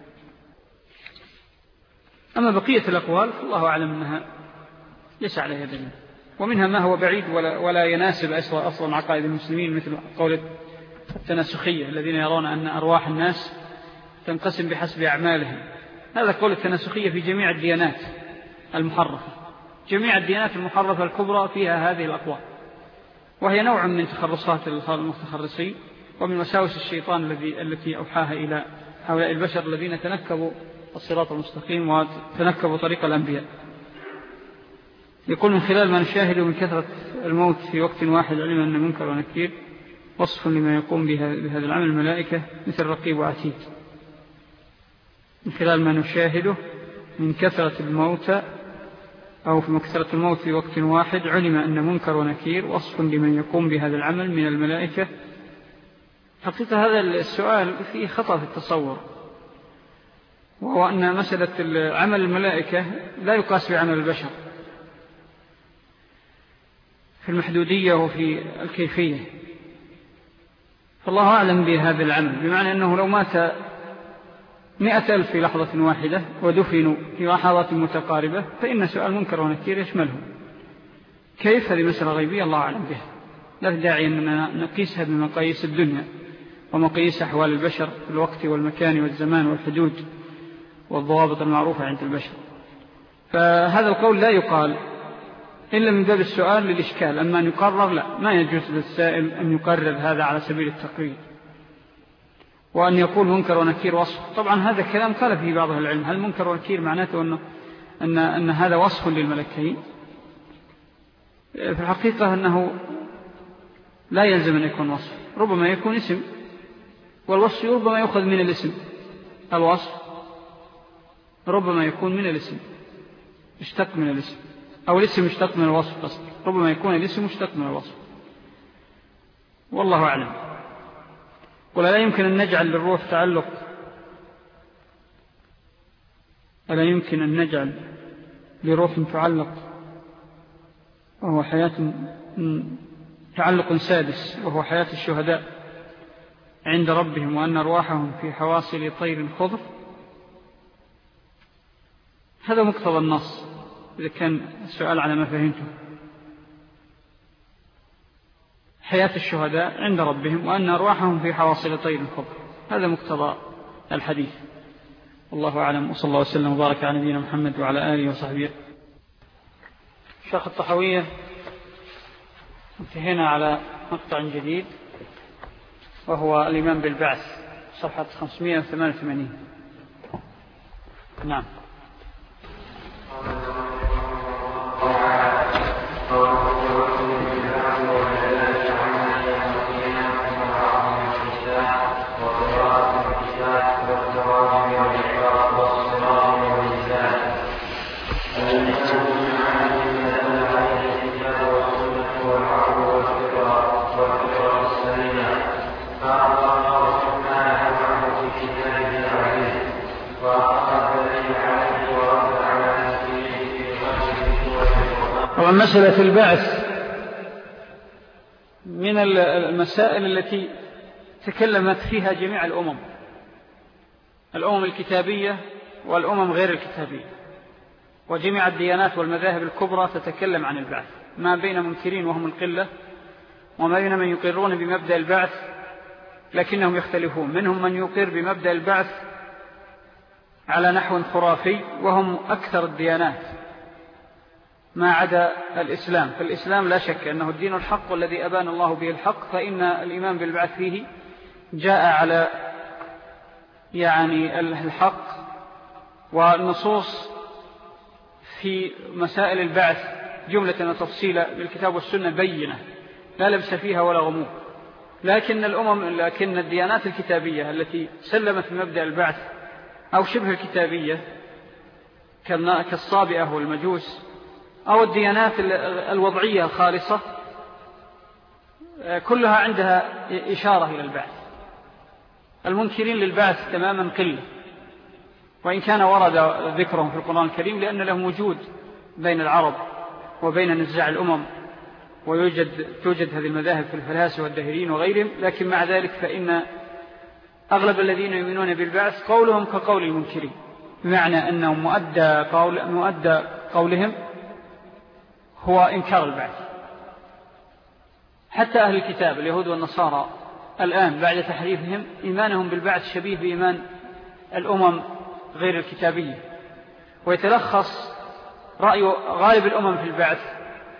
أما بقية الأقوال فالله أعلم أنها ليس عليها دليل، ومنها ما هو بعيد ولا, ولا يناسب أصلا, أصلا عقائد المسلمين، مثل قولة التناسخية الذين يرون أن أرواح الناس تنقسم بحسب أعمالهم. هذا قول التناسخية في جميع الديانات المحرفة، جميع الديانات المحرفة الكبرى فيها هذه الأقوال، وهي نوع من تخرصات المتخرصين ومن وساوس الشيطان الذي التي أوحاها إلى هؤلاء البشر الذين تنكبوا الصراط المستقيم وتنكبوا طريق الأنبياء. يقول من خلال ما نشاهد من كثرة الموت في وقت واحد علم أن منكر ونكير وصف لما يقوم بهذا العمل الملائكة مثل رقيب وعتيد. من خلال ما نشاهده من كثرة الموت أو في كثرة الموت في وقت واحد علم أن منكر ونكير وصف لمن يقوم بهذا العمل من الملائكة. حقيقة هذا السؤال فيه خطأ في التصور، وهو أن مسألة عمل الملائكة لا يقاس بعمل البشر في المحدودية وفي الكيفية. فالله أعلم بهذا العمل، بمعنى أنه لو مات مئة ألف في لحظة واحدة ودفنوا في لحظات متقاربة فإن سؤال منكر ونكير يشملهم. كيف؟ هذه مسألة غيبية الله أعلم بها، لا داعي أننا نقيسها بمقاييس الدنيا ومقاييس أحوال البشر في الوقت والمكان والزمان والحدود والضوابط المعروفة عند البشر. فهذا القول لا يقال إلا من باب السؤال للإشكال، أما أن يقرر لا، ما يجوز للسائل أن يقرر هذا على سبيل التقرير. وأن يقول منكر ونكير وصف، طبعا هذا كلام قال فيه بعض العلم، هل منكر ونكير معناته أنه أن, أن هذا وصف للملكين؟ في الحقيقة أنه لا يلزم أن يكون وصف، ربما يكون اسم، والوصف ربما يأخذ من الاسم. الوصف ربما يكون من الاسم، اشتق من الاسم، أو الاسم اشتق من الوصف قصد، ربما يكون الاسم اشتق من الوصف. والله أعلم. ولا يمكن أن نجعل للروح تعلق ألا يمكن أن نجعل لروح تعلق وهو حياة تعلق سادس وهو حياة الشهداء عند ربهم وأن أرواحهم في حواصل طير خضر؟ هذا مقتضى النص إذا كان السؤال على ما فهمته. حياة الشهداء عند ربهم وأن أرواحهم في حواصل طير خضر، هذا مقتضى الحديث. والله أعلم، وصلى الله وسلم وبارك على نبينا محمد وعلى آله وصحبه. شيخ الطحاوية انتهينا على مقطع جديد وهو الإيمان بالبعث، صفحة خمسمائة وثمانية وثمانين. نعم. مسألة البعث من المسائل التي تكلمت فيها جميع الأمم، الأمم الكتابية والأمم غير الكتابية، وجميع الديانات والمذاهب الكبرى تتكلم عن البعث، ما بين منكرين وهم القلة وما بين من يقرون بمبدأ البعث لكنهم يختلفون. منهم من يقر بمبدأ البعث على نحو خرافي وهم أكثر الديانات ما عدا الإسلام، فالإسلام لا شك أنه الدين الحق والذي أبان الله به الحق، فإن الإيمان بالبعث فيه جاء على يعني الحق، والنصوص في مسائل البعث جملة وتفصيلا بالكتاب والسنة بينة لا لبس فيها ولا غموض. لكن الأمم لكن الديانات الكتابية التي سلمت مبدأ البعث أو شبه الكتابية كالصابئة والمجوس أو الديانات الوضعية الخالصة كلها عندها إشارة إلى البعث. المنكرين للبعث تماما قلة، وإن كان ورد ذكرهم في القرآن الكريم لأن لهم وجود بين العرب وبين نزاع الأمم، ويوجد توجد هذه المذاهب في الفلاسفة والداهرين وغيرهم، لكن مع ذلك فإن أغلب الذين يؤمنون بالبعث قولهم كقول المنكرين، بمعنى أنهم مؤدى, قول مؤدى قولهم هو إنكار البعث. حتى أهل الكتاب اليهود والنصارى الآن بعد تحريفهم إيمانهم بالبعث شبيه بإيمان الأمم غير الكتابية، ويتلخص رأي غالب الأمم في البعث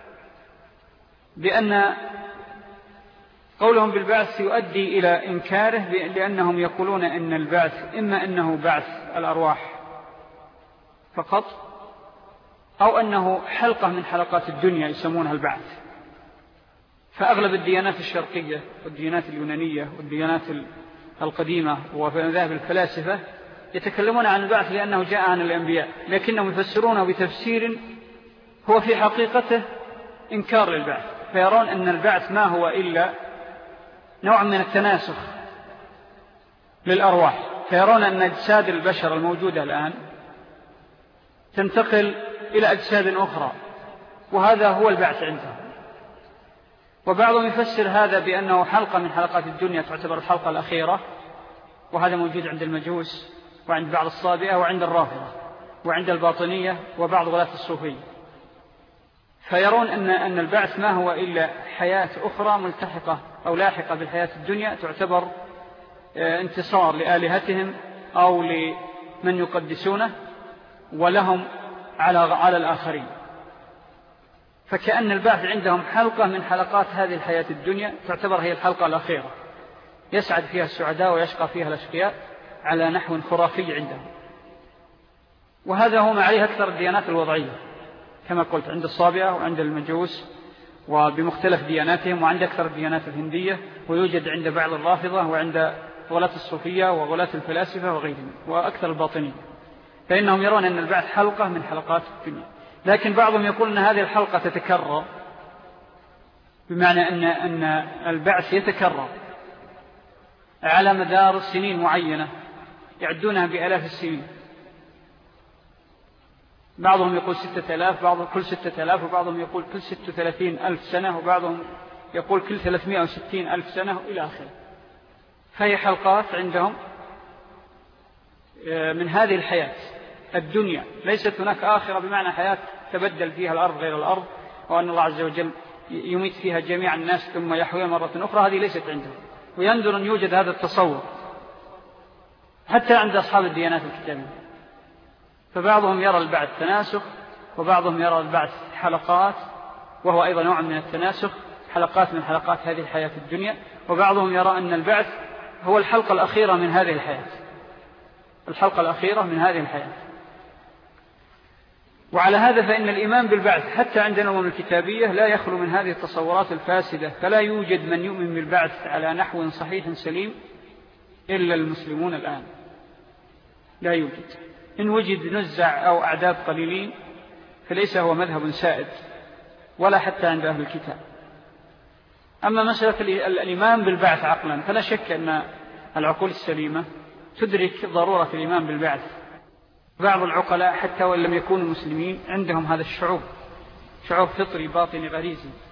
بأن قولهم بالبعث يؤدي إلى إنكاره، لأنهم يقولون أن البعث إما أنه بعث الأرواح فقط أو أنه حلقة من حلقات الدنيا يسمونها البعث. فأغلب الديانات الشرقية والديانات اليونانية والديانات القديمة ومذاهب الفلاسفة يتكلمون عن البعث لأنه جاء عن الأنبياء، لكنهم يفسرونه بتفسير هو في حقيقته إنكار للبعث، فيرون أن البعث ما هو إلا نوع من التناسخ للأرواح، فيرون أن أجساد البشر الموجودة الآن تنتقل إلى أجساد أخرى، وهذا هو البعث عندهم. وبعضهم يفسر هذا بأنه حلقة من حلقات الدنيا تعتبر الحلقة الأخيرة، وهذا موجود عند المجوس وعند بعض الصابئة وعند الرافضة وعند الباطنية وبعض غلاة الصوفية، فيرون أن أن البعث ما هو إلا حياة أخرى ملتحقة أو لاحقة بالحياة الدنيا، تعتبر انتصار لآلهتهم أو لمن يقدسونه ولهم على على الآخرين. فكأن البعث عندهم حلقة من حلقات هذه الحياة الدنيا تعتبر هي الحلقة الأخيرة، يسعد فيها السعداء ويشقى فيها الأشقياء على نحو خرافي عندهم. وهذا هو ما عليه أكثر الديانات الوضعية كما قلت، عند الصابئة وعند المجوس وبمختلف دياناتهم، وعند أكثر الديانات الهندية، ويوجد عند بعض الرافضة وعند غلاة الصوفية وغلاة الفلاسفة وغيرهم وأكثر الباطنية، فإنهم يرون أن البعث حلقة من حلقات الدنيا. لكن بعضهم يقول أن هذه الحلقة تتكرر، بمعنى أن, أن البعث يتكرر على مدار سنين معينة يعدونها بآلاف السنين. بعضهم يقول ستة آلاف، بعضهم كل ستة آلاف، وبعضهم يقول كل ستة وثلاثين ألف سنة، وبعضهم يقول كل ثلاثمائة وستين ألف سنة إلى آخره. فهي حلقات عندهم من هذه الحياة الدنيا، ليست هناك آخرة بمعنى حياة تبدل فيها الأرض غير الأرض، وأن الله عز وجل يميت فيها جميع الناس ثم يحيى مرة أخرى، هذه ليست عندهم. ويندر أن يوجد هذا التصور حتى عند أصحاب الديانات الكتابية. فبعضهم يرى البعث تناسخ، وبعضهم يرى البعث حلقات، وهو أيضا نوع من التناسخ، حلقات من حلقات هذه الحياة الدنيا. وبعضهم يرى أن البعث هو الحلقة الأخيرة من هذه الحياة، الحلقة الأخيرة من هذه الحياة. وعلى هذا فإن الإيمان بالبعث حتى عند الأمم الكتابية لا يخلو من هذه التصورات الفاسدة، فلا يوجد من يؤمن بالبعث على نحو صحيح سليم إلا المسلمون الآن، لا يوجد. إن وجد نزع أو أعداد قليلين فليس هو مذهب سائد ولا حتى عند أهل الكتاب. أما مسألة الإيمان بالبعث عقلا فلا شك أن العقول السليمة تدرك ضرورة الإيمان بالبعث. بعض العقلاء حتى وإن لم يكونوا مسلمين عندهم هذا الشعور، شعور فطري باطني غريزي،